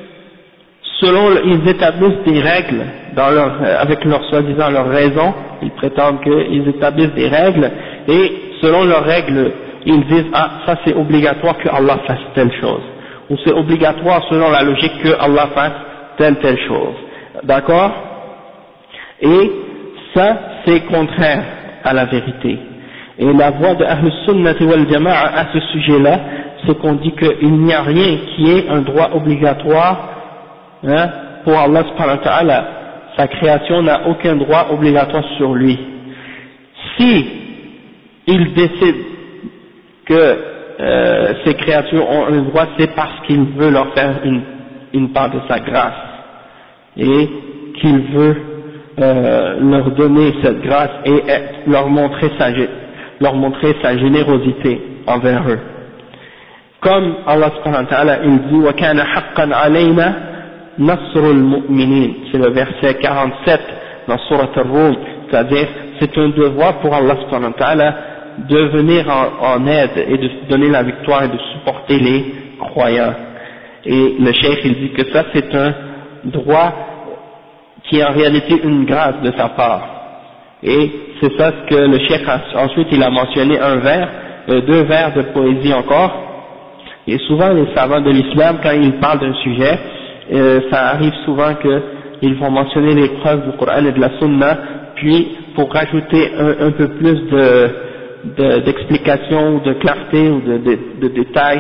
ils établissent des règles avec leur soi-disant leur raison, ils prétendent qu'ils établissent des règles, et selon leurs règles ils disent ça c'est obligatoire que Allah fasse telle chose, ou c'est obligatoire selon la logique que Allah fasse telle chose, d'accord? Et ça c'est contraire à la vérité. Et la voie de Ahl Sunnah wal Jama'a à ce sujet-là, c'est qu'on dit qu'il n'y a rien qui est un droit obligatoire pour Allah subhanahu wa ta'ala. Sa création n'a aucun droit obligatoire sur lui. Si il décide que ces créatures ont un droit, c'est parce qu'il veut leur faire une part de sa grâce, et qu'il veut leur donner cette grâce et leur montrer sa générosité envers eux. Comme Allah subhanahu wa ta'ala il dit وَكَانَ حَقًّا عَلَيْنَا نَصْرُ الْمُؤْمِنِينَ, c'est le verset 47 dans Surat Ar-Rum, c'est-à-dire c'est un devoir pour Allah subhanahu wa ta'ala de venir en aide et de donner la victoire et de supporter les croyants. Et le cheikh il dit que ça c'est un droit qui est en réalité une grâce de sa part. Et c'est ça ce que le cheikh ensuite il a mentionné deux vers de poésie encore. Et souvent les savants de l'islam quand ils parlent d'un sujet, ça arrive souvent qu'ils vont mentionner les preuves du Coran et de la Sunna, puis pour rajouter un peu plus d'explications ou de clarté ou de détails,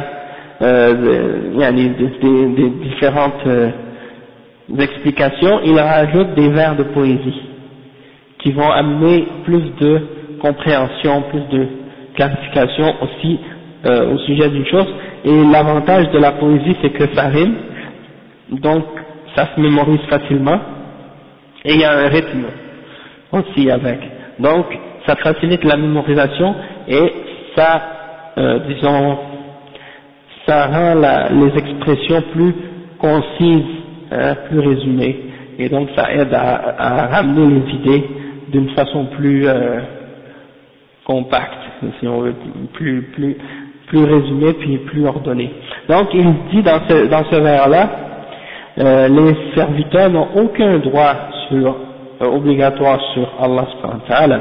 des différentes explications, ils rajoutent des vers de poésie qui vont amener plus de compréhension, plus de clarification aussi au sujet d'une chose. Et l'avantage de la poésie c'est que ça rime, donc ça se mémorise facilement, et il y a un rythme aussi avec, donc ça facilite la mémorisation et ça, disons, ça rend les expressions plus concises, plus résumées, et donc ça aide à ramener les idées d'une façon plus compacte, si on veut, plus résumée puis plus ordonnée. Donc il dit dans ce vers-là, les serviteurs n'ont aucun droit obligatoire sur Allah subhanahu wa ta'ala,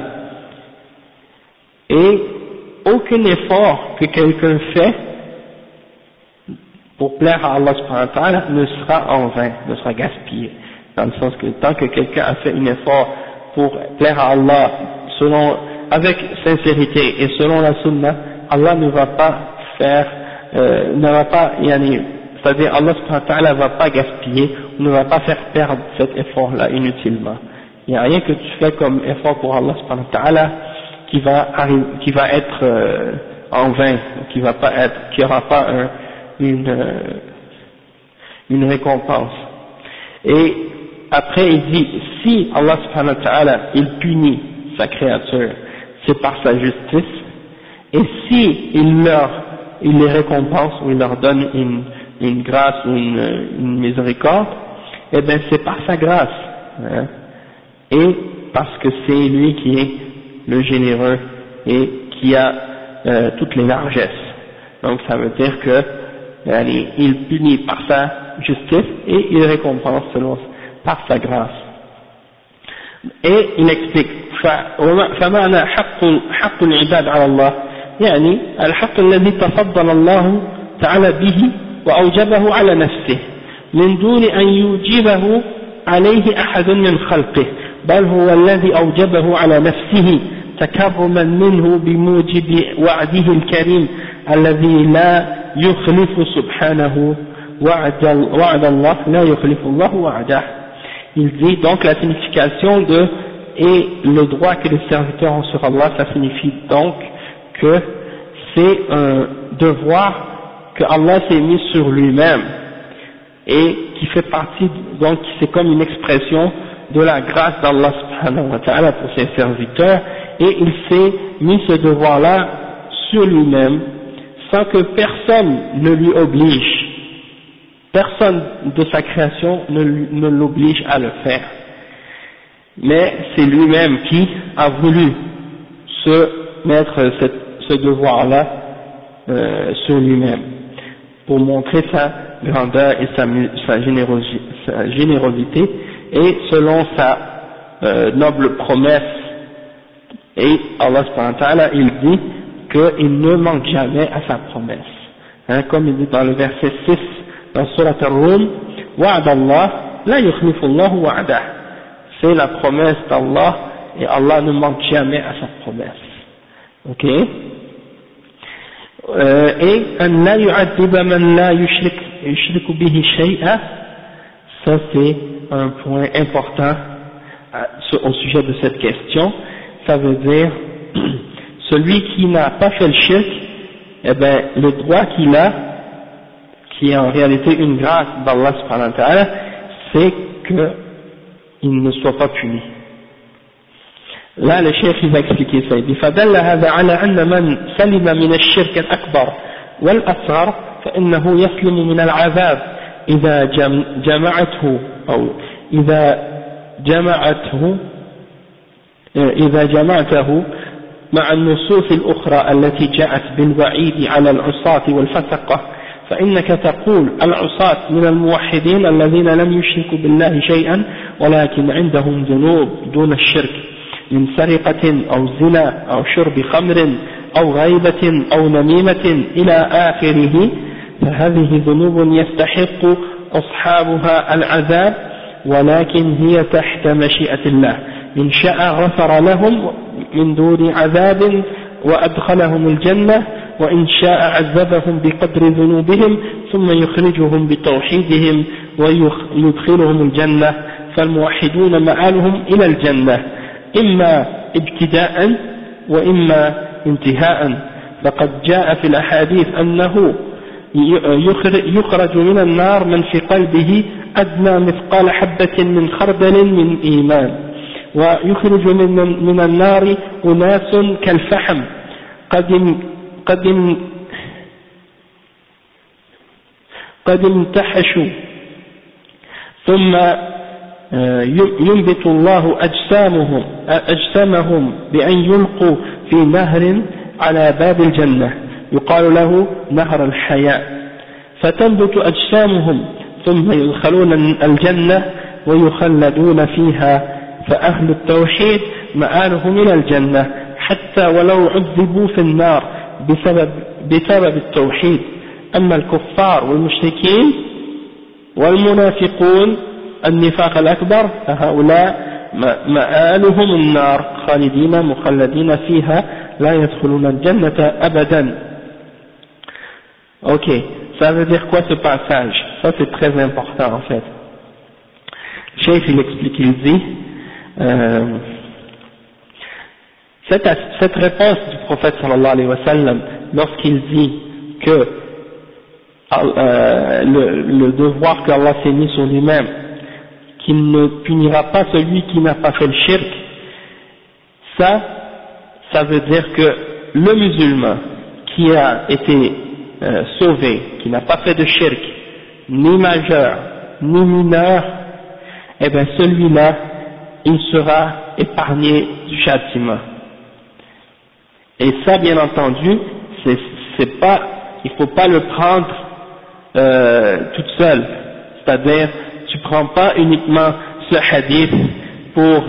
et aucun effort que quelqu'un fait pour plaire à Allah subhanahu wa ta'ala ne sera en vain, ne sera gaspillé, dans le sens que tant que quelqu'un a fait un effort pour plaire à Allah avec sincérité et selon la sunna, Allah ne va pas faire, c'est-à-dire Allah subhanahu wa ta'ala va pas gaspiller, ne va pas faire perdre cet effort-là inutilement. Il n'y a rien que tu fais comme effort pour Allah subhanahu wa ta'ala qui va être en vain, qui aura pas une récompense. Et après il dit, si Allah subhanahu wa ta'ala il punit sa créature, c'est par sa justice, et si il les récompense ou il leur donne une grâce ou une miséricorde, eh bien c'est par sa grâce, hein, et parce que c'est lui qui est le généreux et qui a toutes les largesses. Donc ça veut dire que il punit par sa justice et il récompense par sa grâce. Et il explique فمعنى حق العباد على الله يعني الحق الذي تفضل الله تعالى به وأوجبه على نفسه من دون أن يوجبه عليه أحد من خلقه، بل هو الذي أوجبه على نفسه تكرما منه بموجب وعده الكريم الذي لا يخلف سبحانه وعد الله لا يخلف الله وعده. Il dit donc la signification et le droit que les serviteurs ont sur Allah, ça signifie donc que c'est un devoir que Allah s'est mis sur lui-même et qui fait partie, donc c'est comme une expression de la grâce d'Allah subhanahu wa ta'ala pour ses serviteurs, et il s'est mis ce devoir-là sur lui-même sans que personne ne lui oblige. Personne de sa création ne l'oblige à le faire, mais c'est lui-même qui a voulu se mettre ce devoir-là sur lui-même pour montrer sa grandeur et sa générosité, et selon sa noble promesse. Et Allah subhanahu wa ta'ala il dit qu'il ne manque jamais à sa promesse, hein, comme il dit dans le verset 6 dans Surat Ar-Rum, Wa'ad Allah la yukhlifu Allah wa'dah, c'est la promesse d'Allah et Allah ne manque jamais à sa promesse. Ok, et an la yu'adhiba man la yushriku bihi shay'a, ça c'est un point important au sujet de cette question. Ça veut dire celui qui n'a pas fait le shirk, eh ben le droit qu'il a, qui est en réalité une grâce d'Allah subhanahu wa ta'ala, c'est qu'il ne soit pas puni. Là le cheikh il va expliquer ça, il dit فدل هذا على أن من سلم من الشرك الأكبر والأصغر فإنه يسلم من العذاب إذا جمعته أو إذا جمعته مع النصوص الأخرى التي جاءت بالوعيد على العصاة والفسقة، فإنك تقول العصاة من الموحدين الذين لم يشركوا بالله شيئا ولكن عندهم ذنوب دون الشرك من سرقة أو زنا أو شرب خمر أو غيبة أو نميمة إلى آخره، فهذه ذنوب يستحق أصحابها العذاب، ولكن هي تحت مشيئة الله، إن شاء غفر لهم من دون عذاب وأدخلهم الجنة، وإن شاء عذبهم بقدر ذنوبهم ثم يخرجهم بتوحيدهم ويدخلهم الجنة. فالموحدون مآلهم إلى الجنة إما ابتداء وإما انتهاء، فقد جاء في الأحاديث أنه يخرج من النار من في قلبه أدنى مثقال حبة من خردل من إيمان، ويخرج من النار أناس كالفحم قد امتحشوا، ثم ينبت الله أجسامهم بأن يلقوا في نهر على باب الجنة يقال له نهر الحياة، فتنبت أجسامهم ثم يدخلون الجنة ويخلدون فيها، فأهل التوحيد مآلهم إلى الجنة حتى ولو عذبوا في النار بسبب التوحيد. أما الكفار والمشركين والمنافقون النفاق الأكبر فهؤلاء مآلهم النار خالدين مخلدين فيها لا يدخلون الجنة أبدا. Ok, ça veut dire quoi ce passage? Ça c'est très important en fait. Le cheikh il explique, il dit cette réponse du prophète sallallahu alayhi wa sallam lorsqu'il dit que le devoir qu'Allah s'est mis sur lui-même, qu'il ne punira pas celui qui n'a pas fait le shirk, ça veut dire que le musulman qui a été sauvé, qui n'a pas fait de shirk, ni majeur, ni mineur, eh bien celui-là, il sera épargné du châtiment. Et ça, bien entendu, c'est pas, il faut pas le prendre toute seule, c'est-à-dire, tu prends pas uniquement ce hadith pour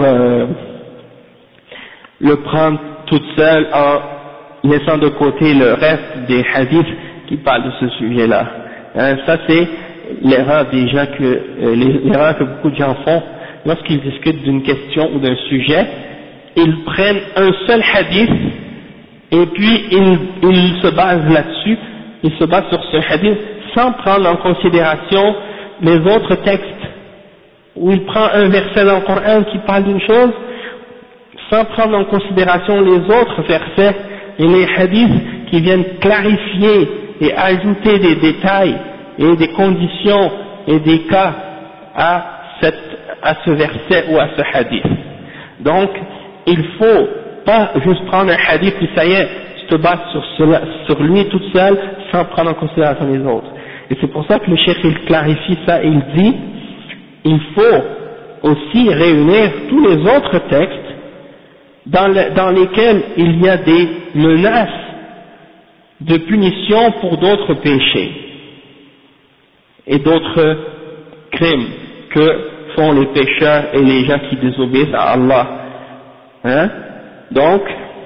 le prendre toute seule en laissant de côté le reste des hadiths qui parlent de ce sujet-là. Ça c'est l'erreur des gens l'erreur que beaucoup de gens font lorsqu'ils discutent d'une question ou d'un sujet. Ils prennent un seul hadith et puis ils se basent là-dessus, ils se basent sur ce hadith sans prendre en considération les autres textes, où il prend un verset dans le Coran qui parle d'une chose sans prendre en considération les autres versets et les hadiths qui viennent clarifier et ajouter des détails et des conditions et des cas à ce verset ou à ce hadith. Donc il faut pas juste prendre un hadith et ça y est, tu te bases sur lui toute seule sans prendre en considération les autres. Et c'est pour ça que le cheikh il clarifie ça et il dit il faut aussi réunir tous les autres textes dans lesquels il y a des menaces de punition pour d'autres péchés et d'autres crimes que font les pécheurs et les gens qui désobéissent à Allah. Hein? Donc,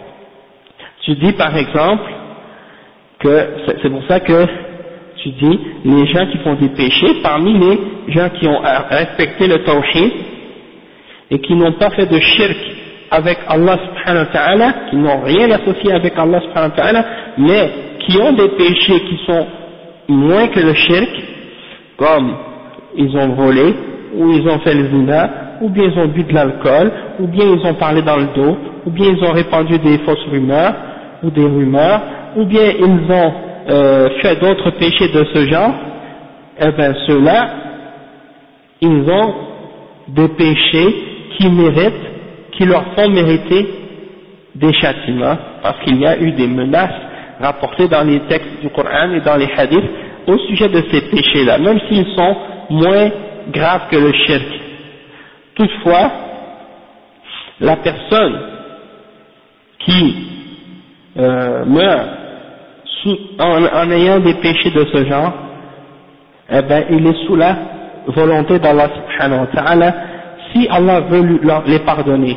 tu dis par exemple que c'est pour ça que tu dis les gens qui font des péchés, parmi les gens qui ont respecté le tawhid et qui n'ont pas fait de shirk avec Allah subhanahu wa ta'ala, qui n'ont rien associé avec Allah subhanahu wa ta'ala, mais qui ont des péchés qui sont moins que le shirk, comme ils ont volé, ou ils ont fait le zina, ou bien ils ont bu de l'alcool, ou bien ils ont parlé dans le dos, ou bien ils ont répandu des fausses rumeurs, ou des rumeurs, ou bien ils ont fait d'autres péchés de ce genre, eh bien ceux-là, ils ont des péchés qui leur font mériter des châtiments, parce qu'il y a eu des menaces rapportées dans les textes du Coran et dans les hadiths au sujet de ces péchés-là, même s'ils sont moins graves que le shirk. Toutefois, la personne qui meurt en ayant des péchés de ce genre, eh ben il est sous la volonté d'Allah subhanahu wa ta'ala. Si Allah veut les pardonner,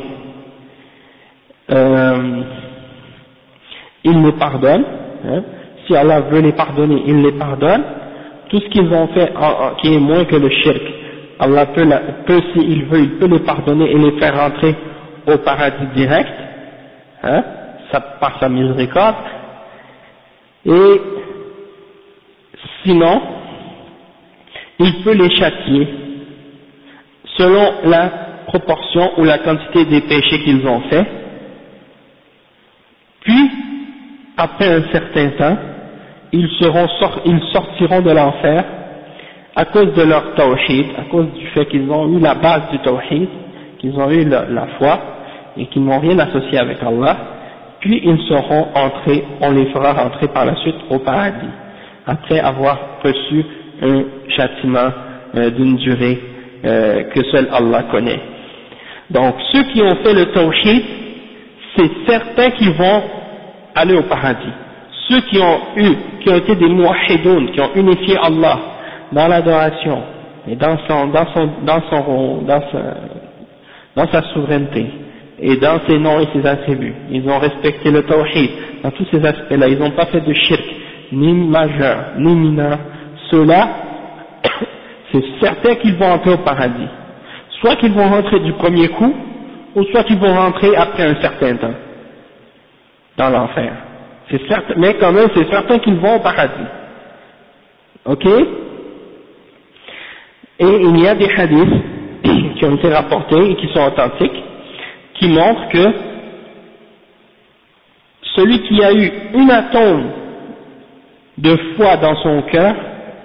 il les pardonne, hein. Si Allah veut les pardonner, il les pardonne. Tout ce qu'ils ont fait qui est moins que le shirk, Allah peut s'il veut, il peut les pardonner et les faire rentrer au paradis direct, hein, par sa miséricorde. Et sinon, il peut les châtier selon la proportion ou la quantité des péchés qu'ils ont fait. Puis, après un certain temps, ils sortiront de l'enfer à cause de leur tawhid, à cause du fait qu'ils ont eu la base du tawhid, qu'ils ont eu la foi et qu'ils n'ont rien associé avec Allah. Puis ils seront entrés, on les fera rentrer par la suite au paradis, après avoir reçu un châtiment d'une durée que seul Allah connaît. Donc ceux qui ont fait le tawhid, c'est certain qu'ils vont aller au paradis. Ceux qui ont été des muwahhidoun, qui ont unifié Allah dans l'adoration et dans sa souveraineté et dans ses noms et ses attributs, ils ont respecté le tawhid dans tous ces aspects-là, ils n'ont pas fait de shirk, ni majeur, ni mineur. Ceux-là, c'est certain qu'ils vont entrer au paradis. Soit qu'ils vont rentrer du premier coup, ou soit qu'ils vont rentrer après un certain temps dans l'enfer. C'est certain, mais quand même c'est certain qu'ils vont au paradis. Ok? Et il y a des hadiths qui ont été rapportés et qui sont authentiques, qui montrent que celui qui a eu une atome de foi dans son cœur,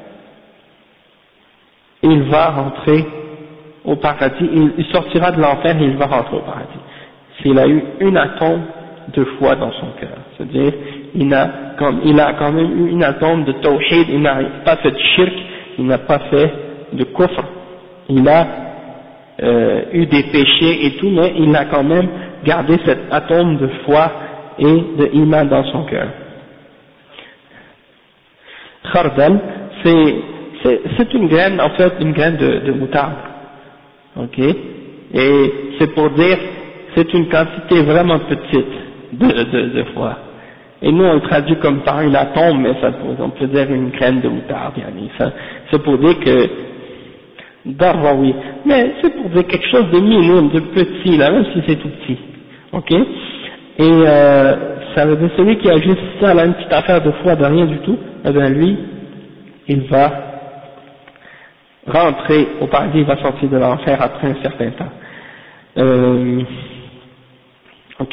il va rentrer au paradis, il sortira de l'enfer et il va rentrer au paradis. S'il a eu une atome de foi dans son cœur, c'est-à-dire il a quand même eu une atome de tawhid, il n'a pas fait de shirk, il n'a pas fait de kufr, il a eu des péchés et tout, mais il a quand même gardé cet atome de foi et de iman dans son cœur. Khardal, c'est une graine, en fait, une graine de moutarde, ok, et c'est pour dire, c'est une quantité vraiment petite de foi. Et nous on le traduit comme par une atome, mais on peut dire une graine de moutarde, c'est pour dire que, d'arwa oui, mais c'est pour dire quelque chose de minime, de petit, là, même si c'est tout petit, ok, et ça veut dire celui qui a juste ça, là, une petite affaire de foi de rien du tout, eh bien lui, il va rentrer au paradis, il va sortir de l'enfer après un certain temps. Ok.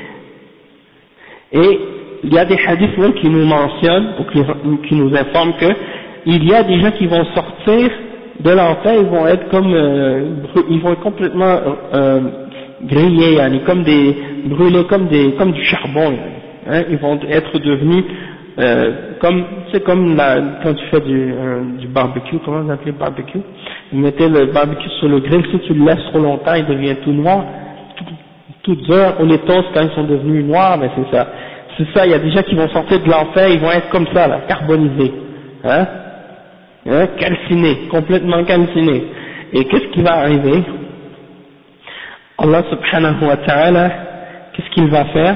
Et il y a des hadiths même qui nous mentionnent, ou qui nous informent que il y a des gens qui vont sortir de l'enfer, ils vont être comme, ils vont être complètement grillés, brûlés comme du charbon, hein, ils vont être devenus c'est comme quand tu fais du barbecue, comment vous appelez le barbecue? Vous mettez le barbecue sur le grill, si tu le laisses trop longtemps, il devient tout noir, tout dur, ou les toasts quand ils sont devenus noirs, mais c'est ça. C'est ça, il y a des gens qui vont sortir de l'enfer, ils vont être comme ça, là, carbonisés, hein, calcinés, complètement calcinés. Et qu'est-ce qui va arriver? Allah subhanahu wa ta'ala, qu'est-ce qu'il va faire?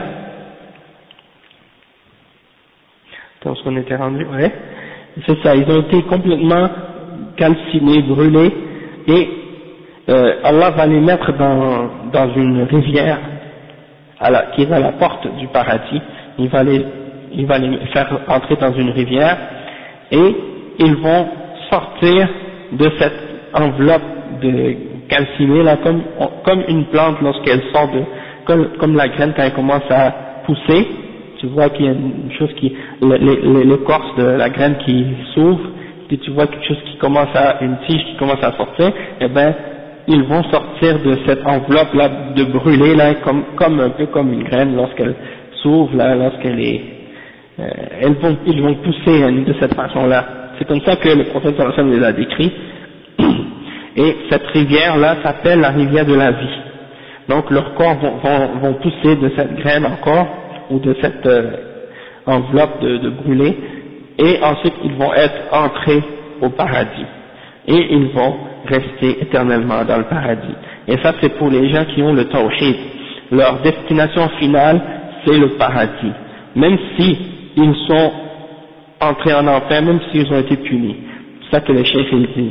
Parce qu'on était rendu, ouais, c'est ça, ils ont été complètement calcinés, brûlés, et Allah va les mettre dans une rivière qui est à la porte du paradis. Il va les faire entrer dans une rivière et ils vont sortir de cette enveloppe de calcinée là, comme une plante lorsqu'elle sort comme la graine quand elle commence à pousser. Tu vois qu'il y a une chose l'écorce de la graine qui s'ouvre, puis tu vois quelque chose une tige qui commence à sortir, et ben ils vont sortir de cette enveloppe là de brûler là, comme un peu comme une graine lorsqu'elle s'ouvre là, lorsqu'elle est, ils vont pousser de cette façon là. C'est comme ça que le prophète sallallahu alayhi wa sallam les a décrits. Et cette rivière là s'appelle la rivière de la vie. Donc leurs corps vont pousser de cette graine encore ou de cette enveloppe de brûlé, et ensuite ils vont être entrés au paradis, et ils vont rester éternellement dans le paradis. Et ça c'est pour les gens qui ont le tawhid, leur destination finale c'est le paradis, même si ils sont entrés en enfer, même s'ils ont été punis. C'est ça que le cheikh il dit.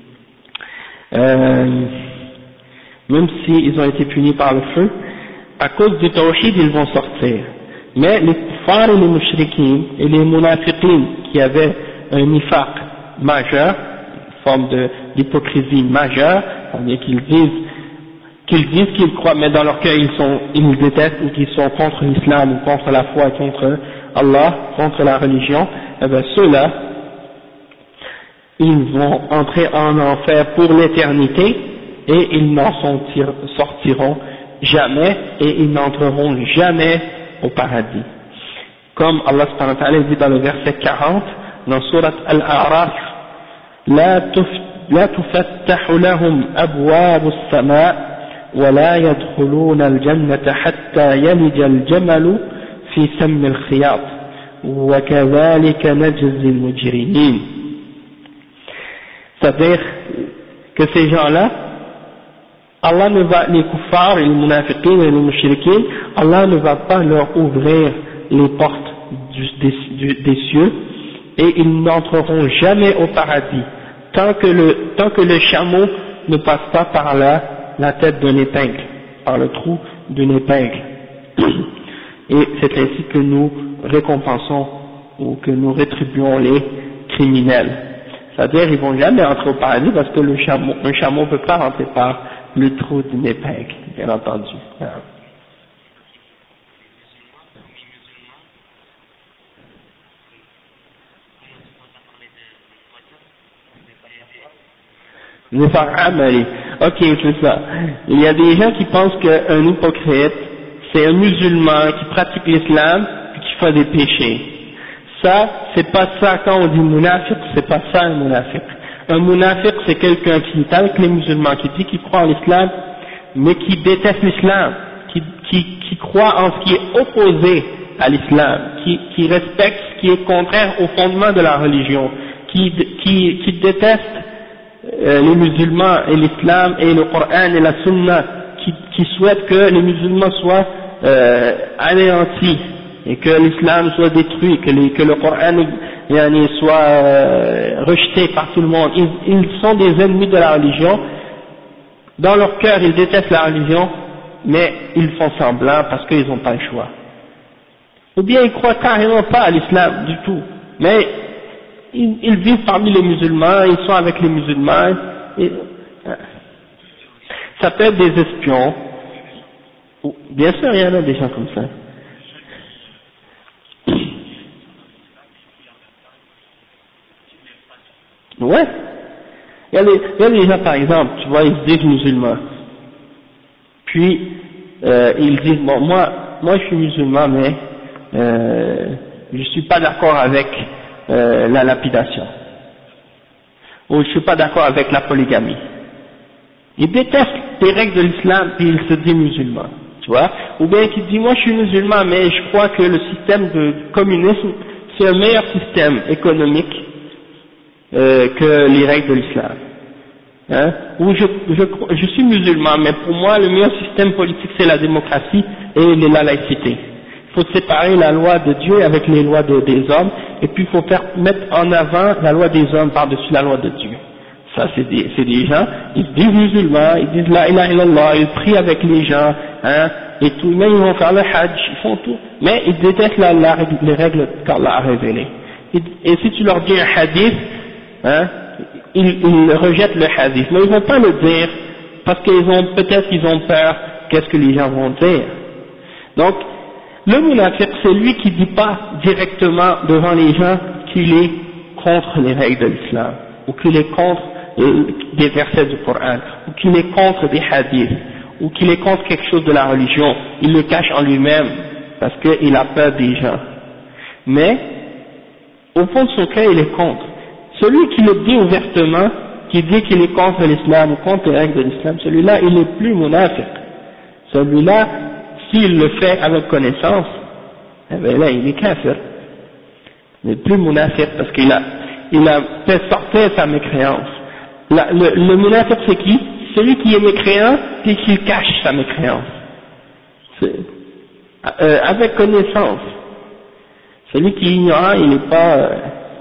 Même s'ils ont été punis par le feu, à cause du tawhid ils vont sortir. Mais les kuffars et les mushrikin et les munafiqin qui avaient un nifaq majeur, une forme d'hypocrisie majeure, c'est-à-dire qu'ils disent qu'ils croient, mais dans leur cœur ils détestent ou qu'ils sont contre l'islam ou contre la foi, contre Allah, contre la religion, eh bien ceux-là, ils vont entrer en enfer pour l'éternité et ils n'en sortiront jamais et ils n'entreront jamais au paradis. Comme Allah subhanahu wa ta'ala dit dans le verset 40 dans surat Al-A'raf, لا تفتح لهم أبواب السماء ولا يدخلون الجنة حتى يلج الجمل في سم الخياط وكذلك نجزي المجرمين. C'est-à-dire que ces gens-là, Allah ne va, les kuffars et les munafiqin et les mushrikin, Allah ne va pas leur ouvrir les portes des cieux et ils n'entreront jamais au paradis tant que le chameau ne passe pas par la tête d'une épingle, par le trou d'une épingle. Et c'est ainsi que nous récompensons ou que nous rétribuons les criminels. C'est-à-dire ils vont jamais entrer au paradis parce que un chameau ne peut pas rentrer par le trou d'une épingle, bien entendu. Ok, c'est ça. Il y a des gens qui pensent qu'un hypocrite, c'est un musulman qui pratique l'islam et qui fait des péchés. Ça, c'est pas ça quand on dit munafiq, c'est pas ça un munafiq. Un munafiq, c'est quelqu'un qui est avec les musulmans, qui dit qu'il croit en l'islam, mais qui déteste l'islam, qui croit en ce qui est opposé à l'islam, qui respecte ce qui est contraire au fondement de la religion, qui déteste les musulmans et l'islam et le Coran et la Sunna, qui souhaite que les musulmans soient anéantis et que l'islam soit détruit, que le Coran soit rejeté par tout le monde. Ils sont des ennemis de la religion. Dans leur cœur ils détestent la religion, mais ils font semblant parce qu'ils n'ont pas le choix. Ou bien ils croient carrément pas à l'islam du tout, mais ils vivent parmi les musulmans, ils sont avec les musulmans, ça peut être des espions, bien sûr il y en a des gens comme ça. Ouais, il y a des gens par exemple, tu vois, ils se disent musulmans, puis ils disent bon moi je suis musulman mais je suis pas d'accord avec la lapidation, ou je suis pas d'accord avec la polygamie. Ils détestent les règles de l'islam puis ils se disent musulmans, tu vois, ou bien qu'ils disent moi je suis musulman mais je crois que le système de communisme c'est un meilleur système économique que les règles de l'islam. Hein? Ou je suis musulman mais pour moi le meilleur système politique c'est la démocratie et la laïcité. Il faut séparer la loi de Dieu avec les lois des hommes, et puis il faut mettre en avant la loi des hommes par-dessus la loi de Dieu. Ça c'est des gens, ils disent musulmans, ils disent la ilaha illallah, ils prient avec les gens, hein, et tout, même ils vont faire le hajj, ils font tout, mais ils détestent les règles qu'Allah a révélées. Et si tu leur dis un hadith, hein, ils rejettent le hadith, mais ils vont pas le dire, parce peut-être qu'ils ont peur, qu'est-ce que les gens vont dire. Donc, le munafiq, c'est lui qui dit pas directement devant les gens qu'il est contre les règles de l'islam, ou qu'il est contre des versets du Coran, ou qu'il est contre des hadiths, ou qu'il est contre quelque chose de la religion. Il le cache en lui-même, parce qu'il a peur des gens. Mais, au fond de son cœur, il est contre. Celui qui le dit ouvertement, qui dit qu'il est contre l'islam, ou contre les règles de l'islam, celui-là, il est plus munafiq. Celui-là, s'il le fait avec connaissance, eh bien là, il est kafir. Il n'est plus munafiq parce qu'il a fait sortir sa mécréance. Le munafiq c'est qui? Celui qui est mécréant, c'est qu'il cache sa mécréance. Avec connaissance. Celui qui est ignorant, il n'est pas...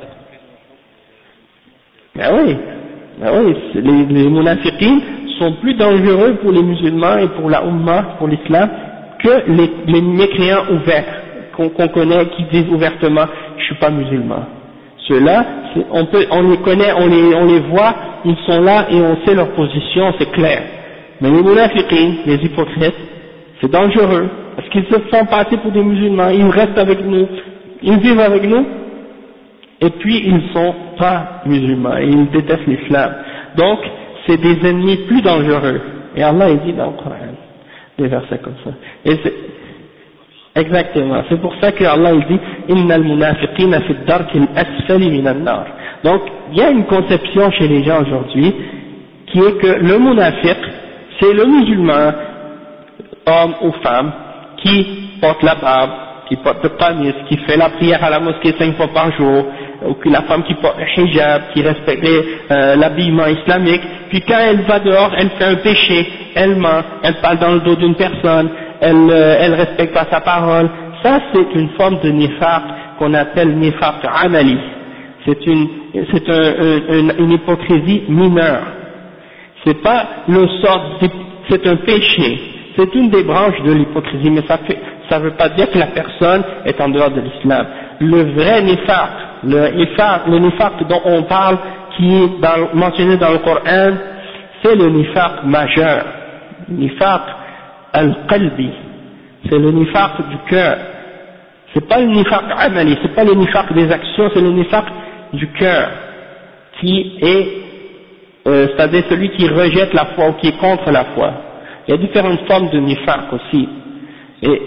Ben oui, les munafiqines sont plus dangereux pour les musulmans et pour la Ummah, pour l'islam, que les mécréants ouverts, qu'on connaît, qui disent ouvertement, je suis pas musulman. Ceux-là, on les connaît, on les voit, ils sont là et on sait leur position, c'est clair. Mais les munafiqines, les hypocrites, c'est dangereux, parce qu'ils se font passer pour des musulmans, ils restent avec nous, ils vivent avec nous, et puis ils ne sont pas musulmans, et ils détestent l'islam. Donc, c'est des ennemis plus dangereux. Et Allah il dit dans le Coran, des versets comme ça. Exactement, c'est pour ça que Allah il dit innal munafiqina fi ad-darki al-asfali min an-nar. Donc il y a une conception chez les gens aujourd'hui qui est que le munafiq c'est le musulman, homme ou femme, qui porte la barbe, qui porte le qamis, qui fait la prière à la mosquée 5 fois par jour, ou que la femme qui porte le hijab, qui respecte l'habillement islamique, puis quand elle va dehors, elle fait un péché, elle ment, elle parle dans le dos d'une personne, elle respecte pas sa parole. Ça c'est une forme de nifaq qu'on appelle nifaq amali. C'est une hypocrisie mineure. C'est pas c'est un péché. C'est une des branches de l'hypocrisie, mais ça veut pas dire que la personne est en dehors de l'islam. Le vrai nifaq, le nifaq dont on parle, qui est mentionné dans le Coran, c'est le nifaq majeur. Nifaq al-qalbi, c'est le nifaq du cœur. C'est pas le nifaq amali, c'est pas le nifaq des actions, c'est le nifaq du cœur, qui est, c'est-à-dire celui qui rejette la foi ou qui est contre la foi. Il y a différentes formes de nifaq aussi. Et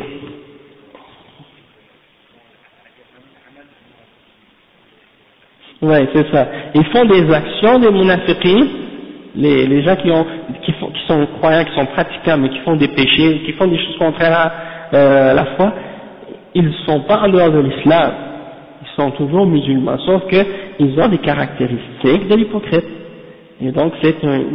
ouais, c'est ça. Ils font des actions des munafiqins, les gens qui sont croyants, qui sont pratiquants, mais qui font des péchés, qui font des choses contraires à la foi, ils ne sont pas en dehors de l'islam, ils sont toujours musulmans, sauf qu'ils ont des caractéristiques de l'hypocrite. Et donc c'est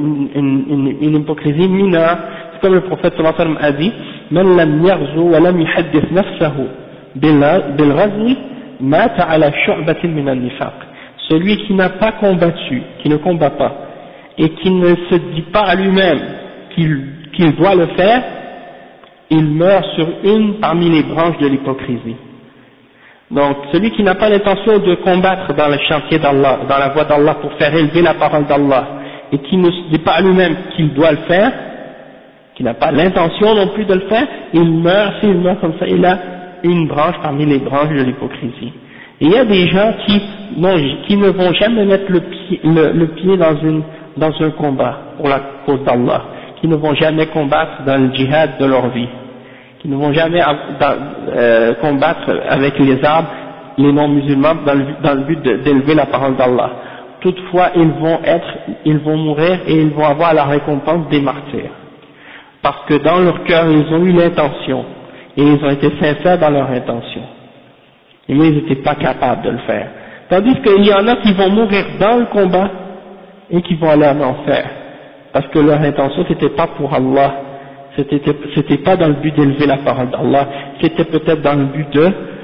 une hypocrisie mineure. C'est comme le prophète sallallahu alayhi wa sallam a dit, Man lam yarzu wa lam yuhaddith nafsahu bil ghazwi mata ala shu'batin min al-nifaq. Celui qui n'a pas combattu, qui ne combat pas, et qui ne se dit pas à lui-même qu'il doit le faire, il meurt sur une parmi les branches de l'hypocrisie. Donc, celui qui n'a pas l'intention de combattre dans le chantier d'Allah, dans la voie d'Allah pour faire élever la parole d'Allah, et qui ne se dit pas à lui-même qu'il doit le faire, qui n'a pas l'intention non plus de le faire, il meurt, s'il meurt comme ça, il a une branche parmi les branches de l'hypocrisie. Et il y a des gens qui ne vont jamais mettre le pied dans un combat pour la cause d'Allah, qui ne vont jamais combattre dans le djihad de leur vie, qui ne vont jamais combattre avec les armes les non-musulmans dans le but d'élever la parole d'Allah. Toutefois, ils vont mourir et ils vont avoir la récompense des martyrs. Parce que dans leur cœur, ils ont eu l'intention, et ils ont été sincères dans leur intention. Mais ils n'étaient pas capables de le faire. Tandis qu'il y en a qui vont mourir dans le combat, et qui vont aller en enfer. Parce que leur intention, c'était pas pour Allah. C'était pas dans le but d'élever la parole d'Allah. C'était peut-être dans le but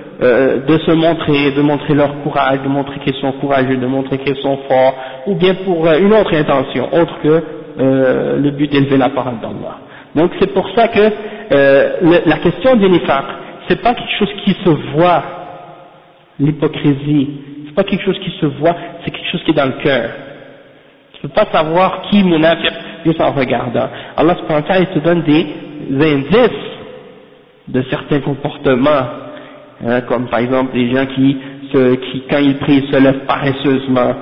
de se montrer, de montrer leur courage, de montrer qu'ils sont courageux, de montrer qu'ils sont forts, ou bien pour une autre intention, autre que le but d'élever la parole d'Allah. Donc c'est pour ça que la question du nifaq, c'est pas quelque chose qui se voit, l'hypocrisie, c'est pas quelque chose qui se voit, c'est quelque chose qui est dans le cœur. Tu peux pas savoir qui munafiq juste en regardant. Allah subhanahu wa ta'ala, il te donne des indices de certains comportements, hein, comme par exemple des gens qui quand ils prient se lèvent paresseusement.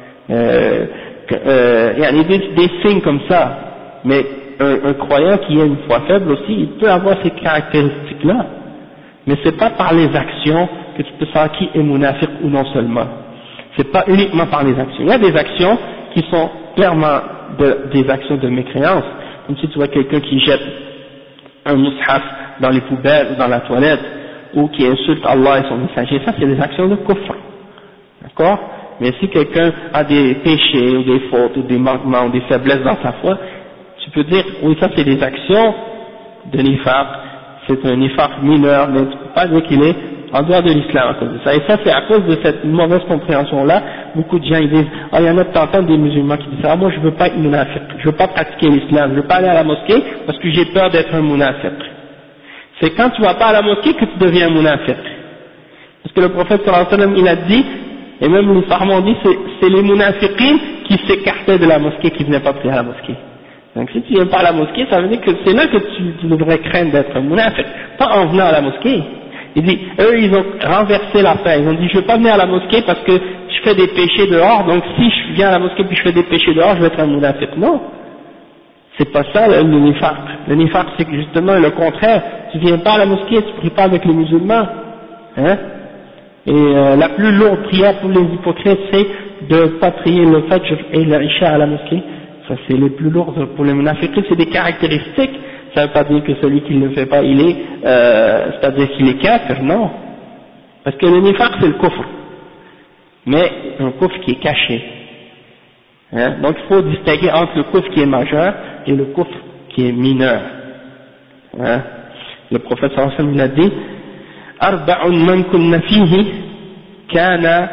Il y a des signes comme ça, mais un croyant qui a une foi faible aussi, il peut avoir ces caractéristiques-là, mais c'est pas par les actions que tu peux savoir qui est munafiq ou non seulement. C'est pas uniquement par les actions. Il y a des actions qui sont clairement des actions de mécréance, comme si tu vois quelqu'un qui jette un mushaf dans les poubelles ou dans la toilette, ou qui insulte Allah et son messager, ça c'est des actions de kufr, d'accord? Mais si quelqu'un a des péchés ou des fautes ou des manquements ou des faiblesses dans sa foi, tu peux dire, oui, ça c'est des actions de nifaq, c'est un nifaq mineur, mais tu peux pas dire qu'il est en dehors de l'islam à cause de ça. Et ça c'est à cause de cette mauvaise compréhension-là, beaucoup de gens ils disent, ah il y en a t'entends des musulmans qui disent, ah moi je veux pas être munafiq, je veux pas pratiquer l'islam, je veux pas aller à la mosquée parce que j'ai peur d'être un munafiq. C'est quand tu vas pas à la mosquée que tu deviens un munafiq. Parce que le prophète sallallahu alayhi wa sallam il a dit, et même les Sahaba ont dit, c'est les munafiqines qui s'écartaient de la mosquée, qui venaient pas prier à la mosquée. Donc si tu viens pas à la mosquée, ça veut dire que c'est là que tu devrais craindre d'être un munafiq, pas en venant à la mosquée. Il dit, eux ils ont renversé l'affaire, ils ont dit je veux pas venir à la mosquée parce que je fais des péchés dehors, donc si je viens à la mosquée puis je fais des péchés dehors, je vais être un munafiq. Non, c'est pas ça le nifaq. Le nifaq c'est que justement le contraire, tu viens pas à la mosquée, tu pries pas avec les musulmans, hein. Et la plus lourde prière pour les hypocrites c'est de pas prier le Fajr et l'Isha à la mosquée. Ça c'est les plus lourdes pour les munafiqs, c'est des caractéristiques. Ça ne veut pas dire que celui qui ne le fait pas, il est, c'est-à-dire qu'il est kafir, non. Parce que le nifaq c'est le kufr, mais un kufr qui est caché. Hein? Donc il faut distinguer entre le kufr qui est majeur et le kufr qui est mineur. Hein? Le prophète sallallahu alayhi wa sallam il a dit, arba'un man kunna fihi kana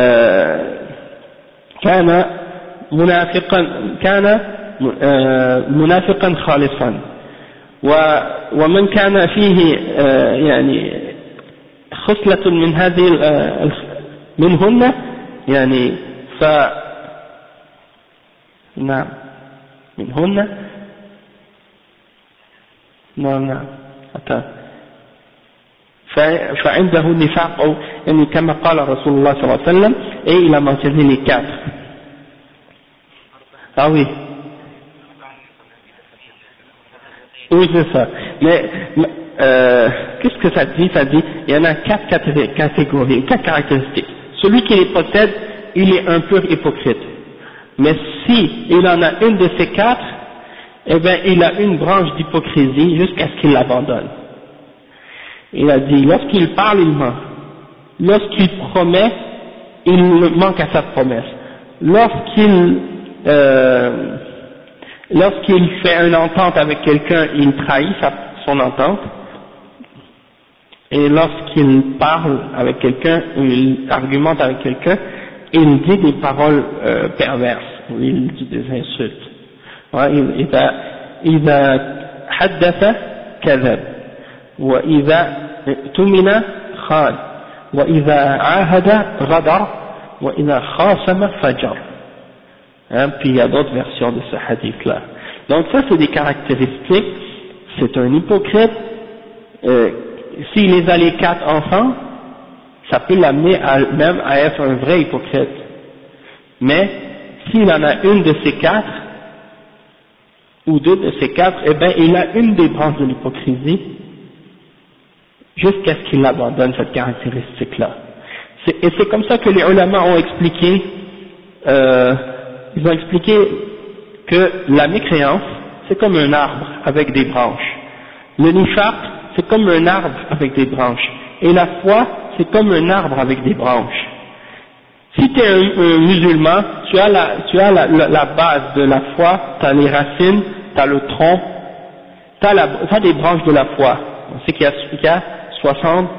munafiqan khalisan. ومن كان فيه يعني خصلة من هذه منهن يعني نعم منهن نعم فعنده النفاق أو يعني كما قال رسول الله صلى الله عليه وسلم et il a mentionné les quatre. Ah oui. Oui, c'est ça. Mais qu'est-ce que ça dit? Ça dit, il y en a quatre catégories, quatre caractéristiques. Celui qui les possède, il est un pur hypocrite. Mais si il en a une de ces quatre, eh bien, il a une branche d'hypocrisie jusqu'à ce qu'il l'abandonne. Il a dit, lorsqu'il parle, il ment. Lorsqu'il promet, il manque à sa promesse. Lorsqu'il fait une entente avec quelqu'un, il trahit son entente. Et lorsqu'il parle avec quelqu'un, ou il argumente avec quelqu'un, il dit des paroles perverses, ou il dit des insultes. إذا حدث كذب وإذا اؤتمن خان وإذا عاهد غدر وإذا خاصم فجر. Hein, puis il y a d'autres versions de ce hadith-là. Donc ça c'est des caractéristiques, c'est un hypocrite, s'il les a les quatre enfants, ça peut l'amener même à être un vrai hypocrite. Mais s'il en a une de ces quatre, ou deux de ces quatre, eh bien il a une des branches de l'hypocrisie, jusqu'à ce qu'il abandonne cette caractéristique-là. Et c'est comme ça que les ulama ont expliqué, ils ont expliqué que la mécréance, c'est comme un arbre avec des branches. Le nifaq, c'est comme un arbre avec des branches. Et la foi, c'est comme un arbre avec des branches. Si tu es un musulman, tu as la base de la foi, tu as les racines, tu as le tronc, tu as des branches de la foi. On sait qu'il y a 60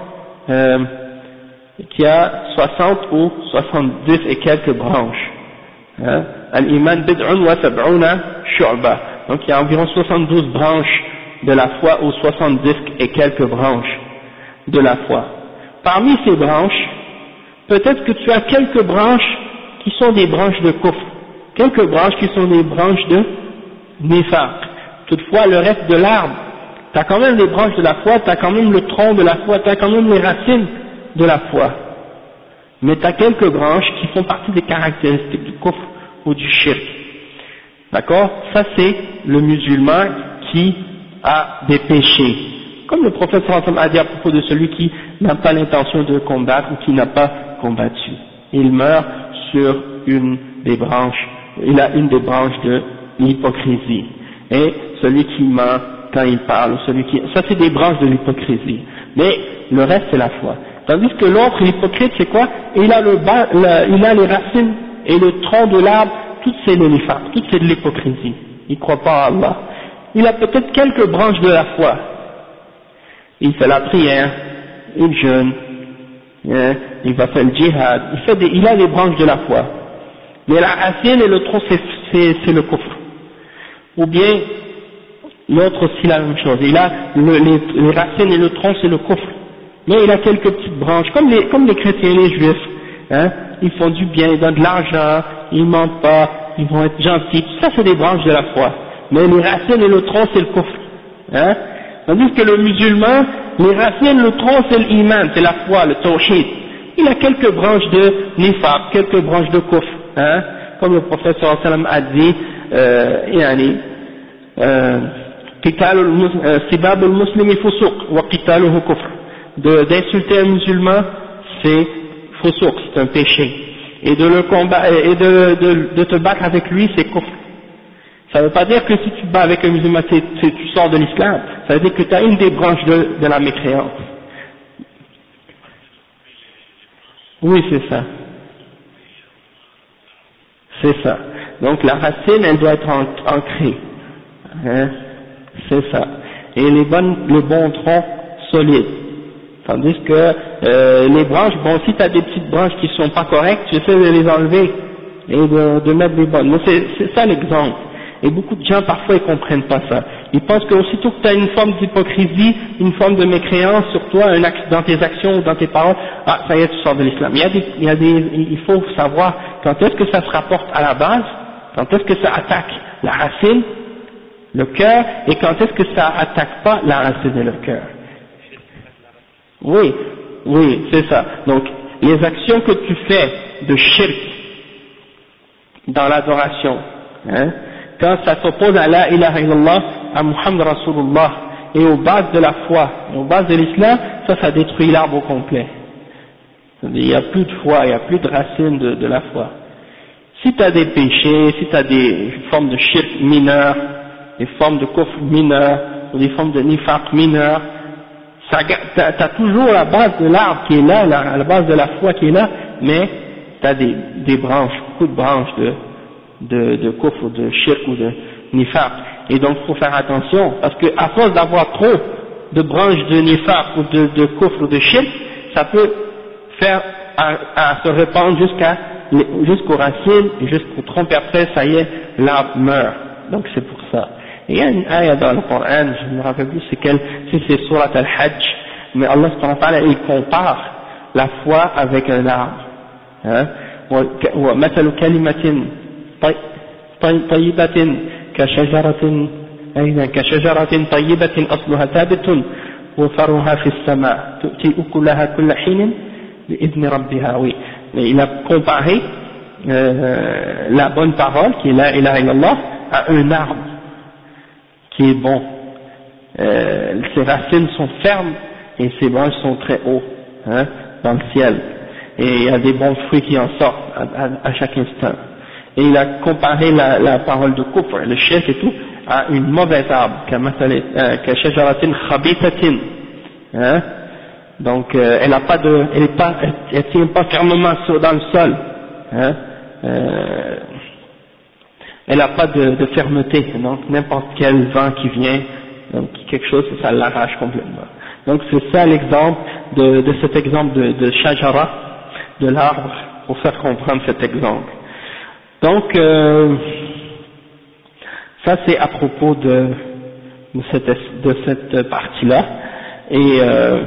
ou 70 et quelques branches. Hein? Al-Iman bid'un wa sab'una shu'ba. Donc il y a environ 72 branches de la foi ou 70 et quelques branches de la foi. Parmi ces branches, peut-être que tu as quelques branches qui sont des branches de kufr, quelques branches qui sont des branches de nifaq. Toutefois, le reste de l'arbre, tu as quand même les branches de la foi, tu as quand même le tronc de la foi, tu as quand même les racines de la foi. Mais tu as quelques branches qui font partie des caractéristiques du kufr ou du shirk. D'accord? Ça c'est le musulman qui a des péchés. Comme le prophète sallallahu alayhi wa sallam a dit à propos de celui qui n'a pas l'intention de combattre ou qui n'a pas combattu. Il meurt sur une des branches, il a une des branches de l'hypocrisie. Et celui qui ment quand il parle, ça c'est des branches de l'hypocrisie. Mais le reste c'est la foi. Tandis que l'autre, l'hypocrite, c'est quoi? Il a il a les racines et le tronc de l'arbre, tout c'est le nifaq, tout c'est de l'hypocrisie. Il ne croit pas à Allah. Il a peut-être quelques branches de la foi. Il fait la prière, il jeûne, il va faire le djihad, il a les branches de la foi. Mais la racine et le tronc c'est le kufr. Ou bien, l'autre aussi la même chose. Il a les racines et le tronc c'est le kufr. Mais il a quelques petites branches, comme les chrétiens et les juifs. Ils font du bien, ils donnent de l'argent, ils mentent pas, ils vont être gentils. Tout ça c'est des branches de la foi. Mais les racines et le tronc c'est le kufr. Tandis que le musulman, les racines, le tronc c'est l'iman, c'est la foi, le tawhid. Il a quelques branches de nifaq, quelques branches de kufr. Comme le prophète sallallahu alayhi wa sallam a dit, sibab al-muslimi fusuq wa qitaluhu kufr. D'insulter un musulman, c'est fusuq, c'est un péché. Et de le combattre, et de te battre avec lui, c'est kufr. Ça ne veut pas dire que si tu te bats avec un musulman, tu sors de l'islam. Ça veut dire que tu as une des branches de la mécréance. Oui, c'est ça. C'est ça. Donc la racine, elle doit être ancrée. C'est ça. Et les bons troncs solides. Tandis que les branches, bon, si tu as des petites branches qui sont pas correctes, tu essaies de les enlever et de mettre des bonnes. Mais c'est ça l'exemple. Et beaucoup de gens, parfois, ils comprennent pas ça. Ils pensent qu'aussitôt que tu as une forme d'hypocrisie, une forme de mécréance sur toi, dans tes actions ou dans tes paroles, ah, ça y est, tu sors de l'islam. Il faut savoir quand est-ce que ça se rapporte à la base, quand est-ce que ça attaque la racine, le cœur, et quand est-ce que ça attaque pas la racine et le cœur. Oui, c'est ça. Donc, les actions que tu fais de shirk dans l'adoration, quand ça s'oppose à la ilaha illallah, à Muhammad Rasulullah, et aux bases de la foi, et aux bases de l'islam, ça détruit l'arbre au complet. Il n'y a plus de foi, il n'y a plus de racines de la foi. Si tu as des péchés, si tu as des formes de shirk mineurs, des formes de kufr mineurs, ou des formes de nifaq mineurs, tu as toujours la base de l'arbre qui est là, la base de la foi qui est là, mais tu as des branches, beaucoup de branches de kufr, ou de shirk ou de nifaq. Et donc il faut faire attention, parce que à force d'avoir trop de branches de nifaq ou de kufr ou de shirk, ça peut faire à se répandre jusqu'aux racines et jusqu'au tronc, puis après ça y est, l'arbre meurt. Donc c'est pour ça. Et il y a une ayah dans le Coran, je ne me rappelle plus si c'est surat al-Hajj, mais Allah subhanahu wa ta'ala il compare la foi avec un arbre. ومثل كلمة طيبة كشجرة طيبة أصلها ثابت وفرها في السماء تؤتي أكلها كل حين بإذن ربها. Oui, il a comparé la bonne parole qui est la ilaha illallah à un arbre qui est bon. Ses racines sont fermes et ses branches sont très hauts dans le ciel, et il y a des bons fruits qui en sortent à chaque instant. Et il a comparé la parole de kufr, le shirk et tout, à une mauvaise arbre, kashajaratin khabithatin. Donc elle tient pas fermement dans le sol. Elle n'a pas de fermeté, donc n'importe quel vent qui vient, donc quelque chose, ça l'arrache complètement. Donc c'est ça l'exemple de cet exemple de shajara, de l'arbre, pour faire comprendre cet exemple. Donc ça c'est à propos de cette partie-là. Et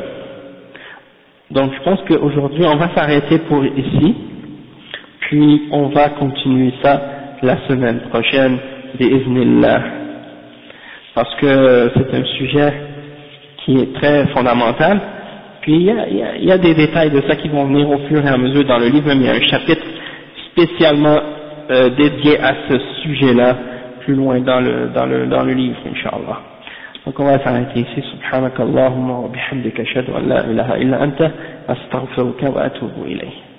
donc je pense qu'aujourd'hui on va s'arrêter pour ici, puis on va continuer ça la semaine prochaine, bi'iznillah, parce que c'est un sujet qui est très fondamental. Puis il y a des détails de ça qui vont venir au fur et à mesure dans le livre, même il y a un chapitre spécialement dédié à ce sujet-là, plus loin dans le livre, Inch'Allah. Donc on va s'arrêter ici. Subhanakallahumma wa bihamdika ashhadu an la ilaha illa anta astaghfiruka wa atubu ilayk.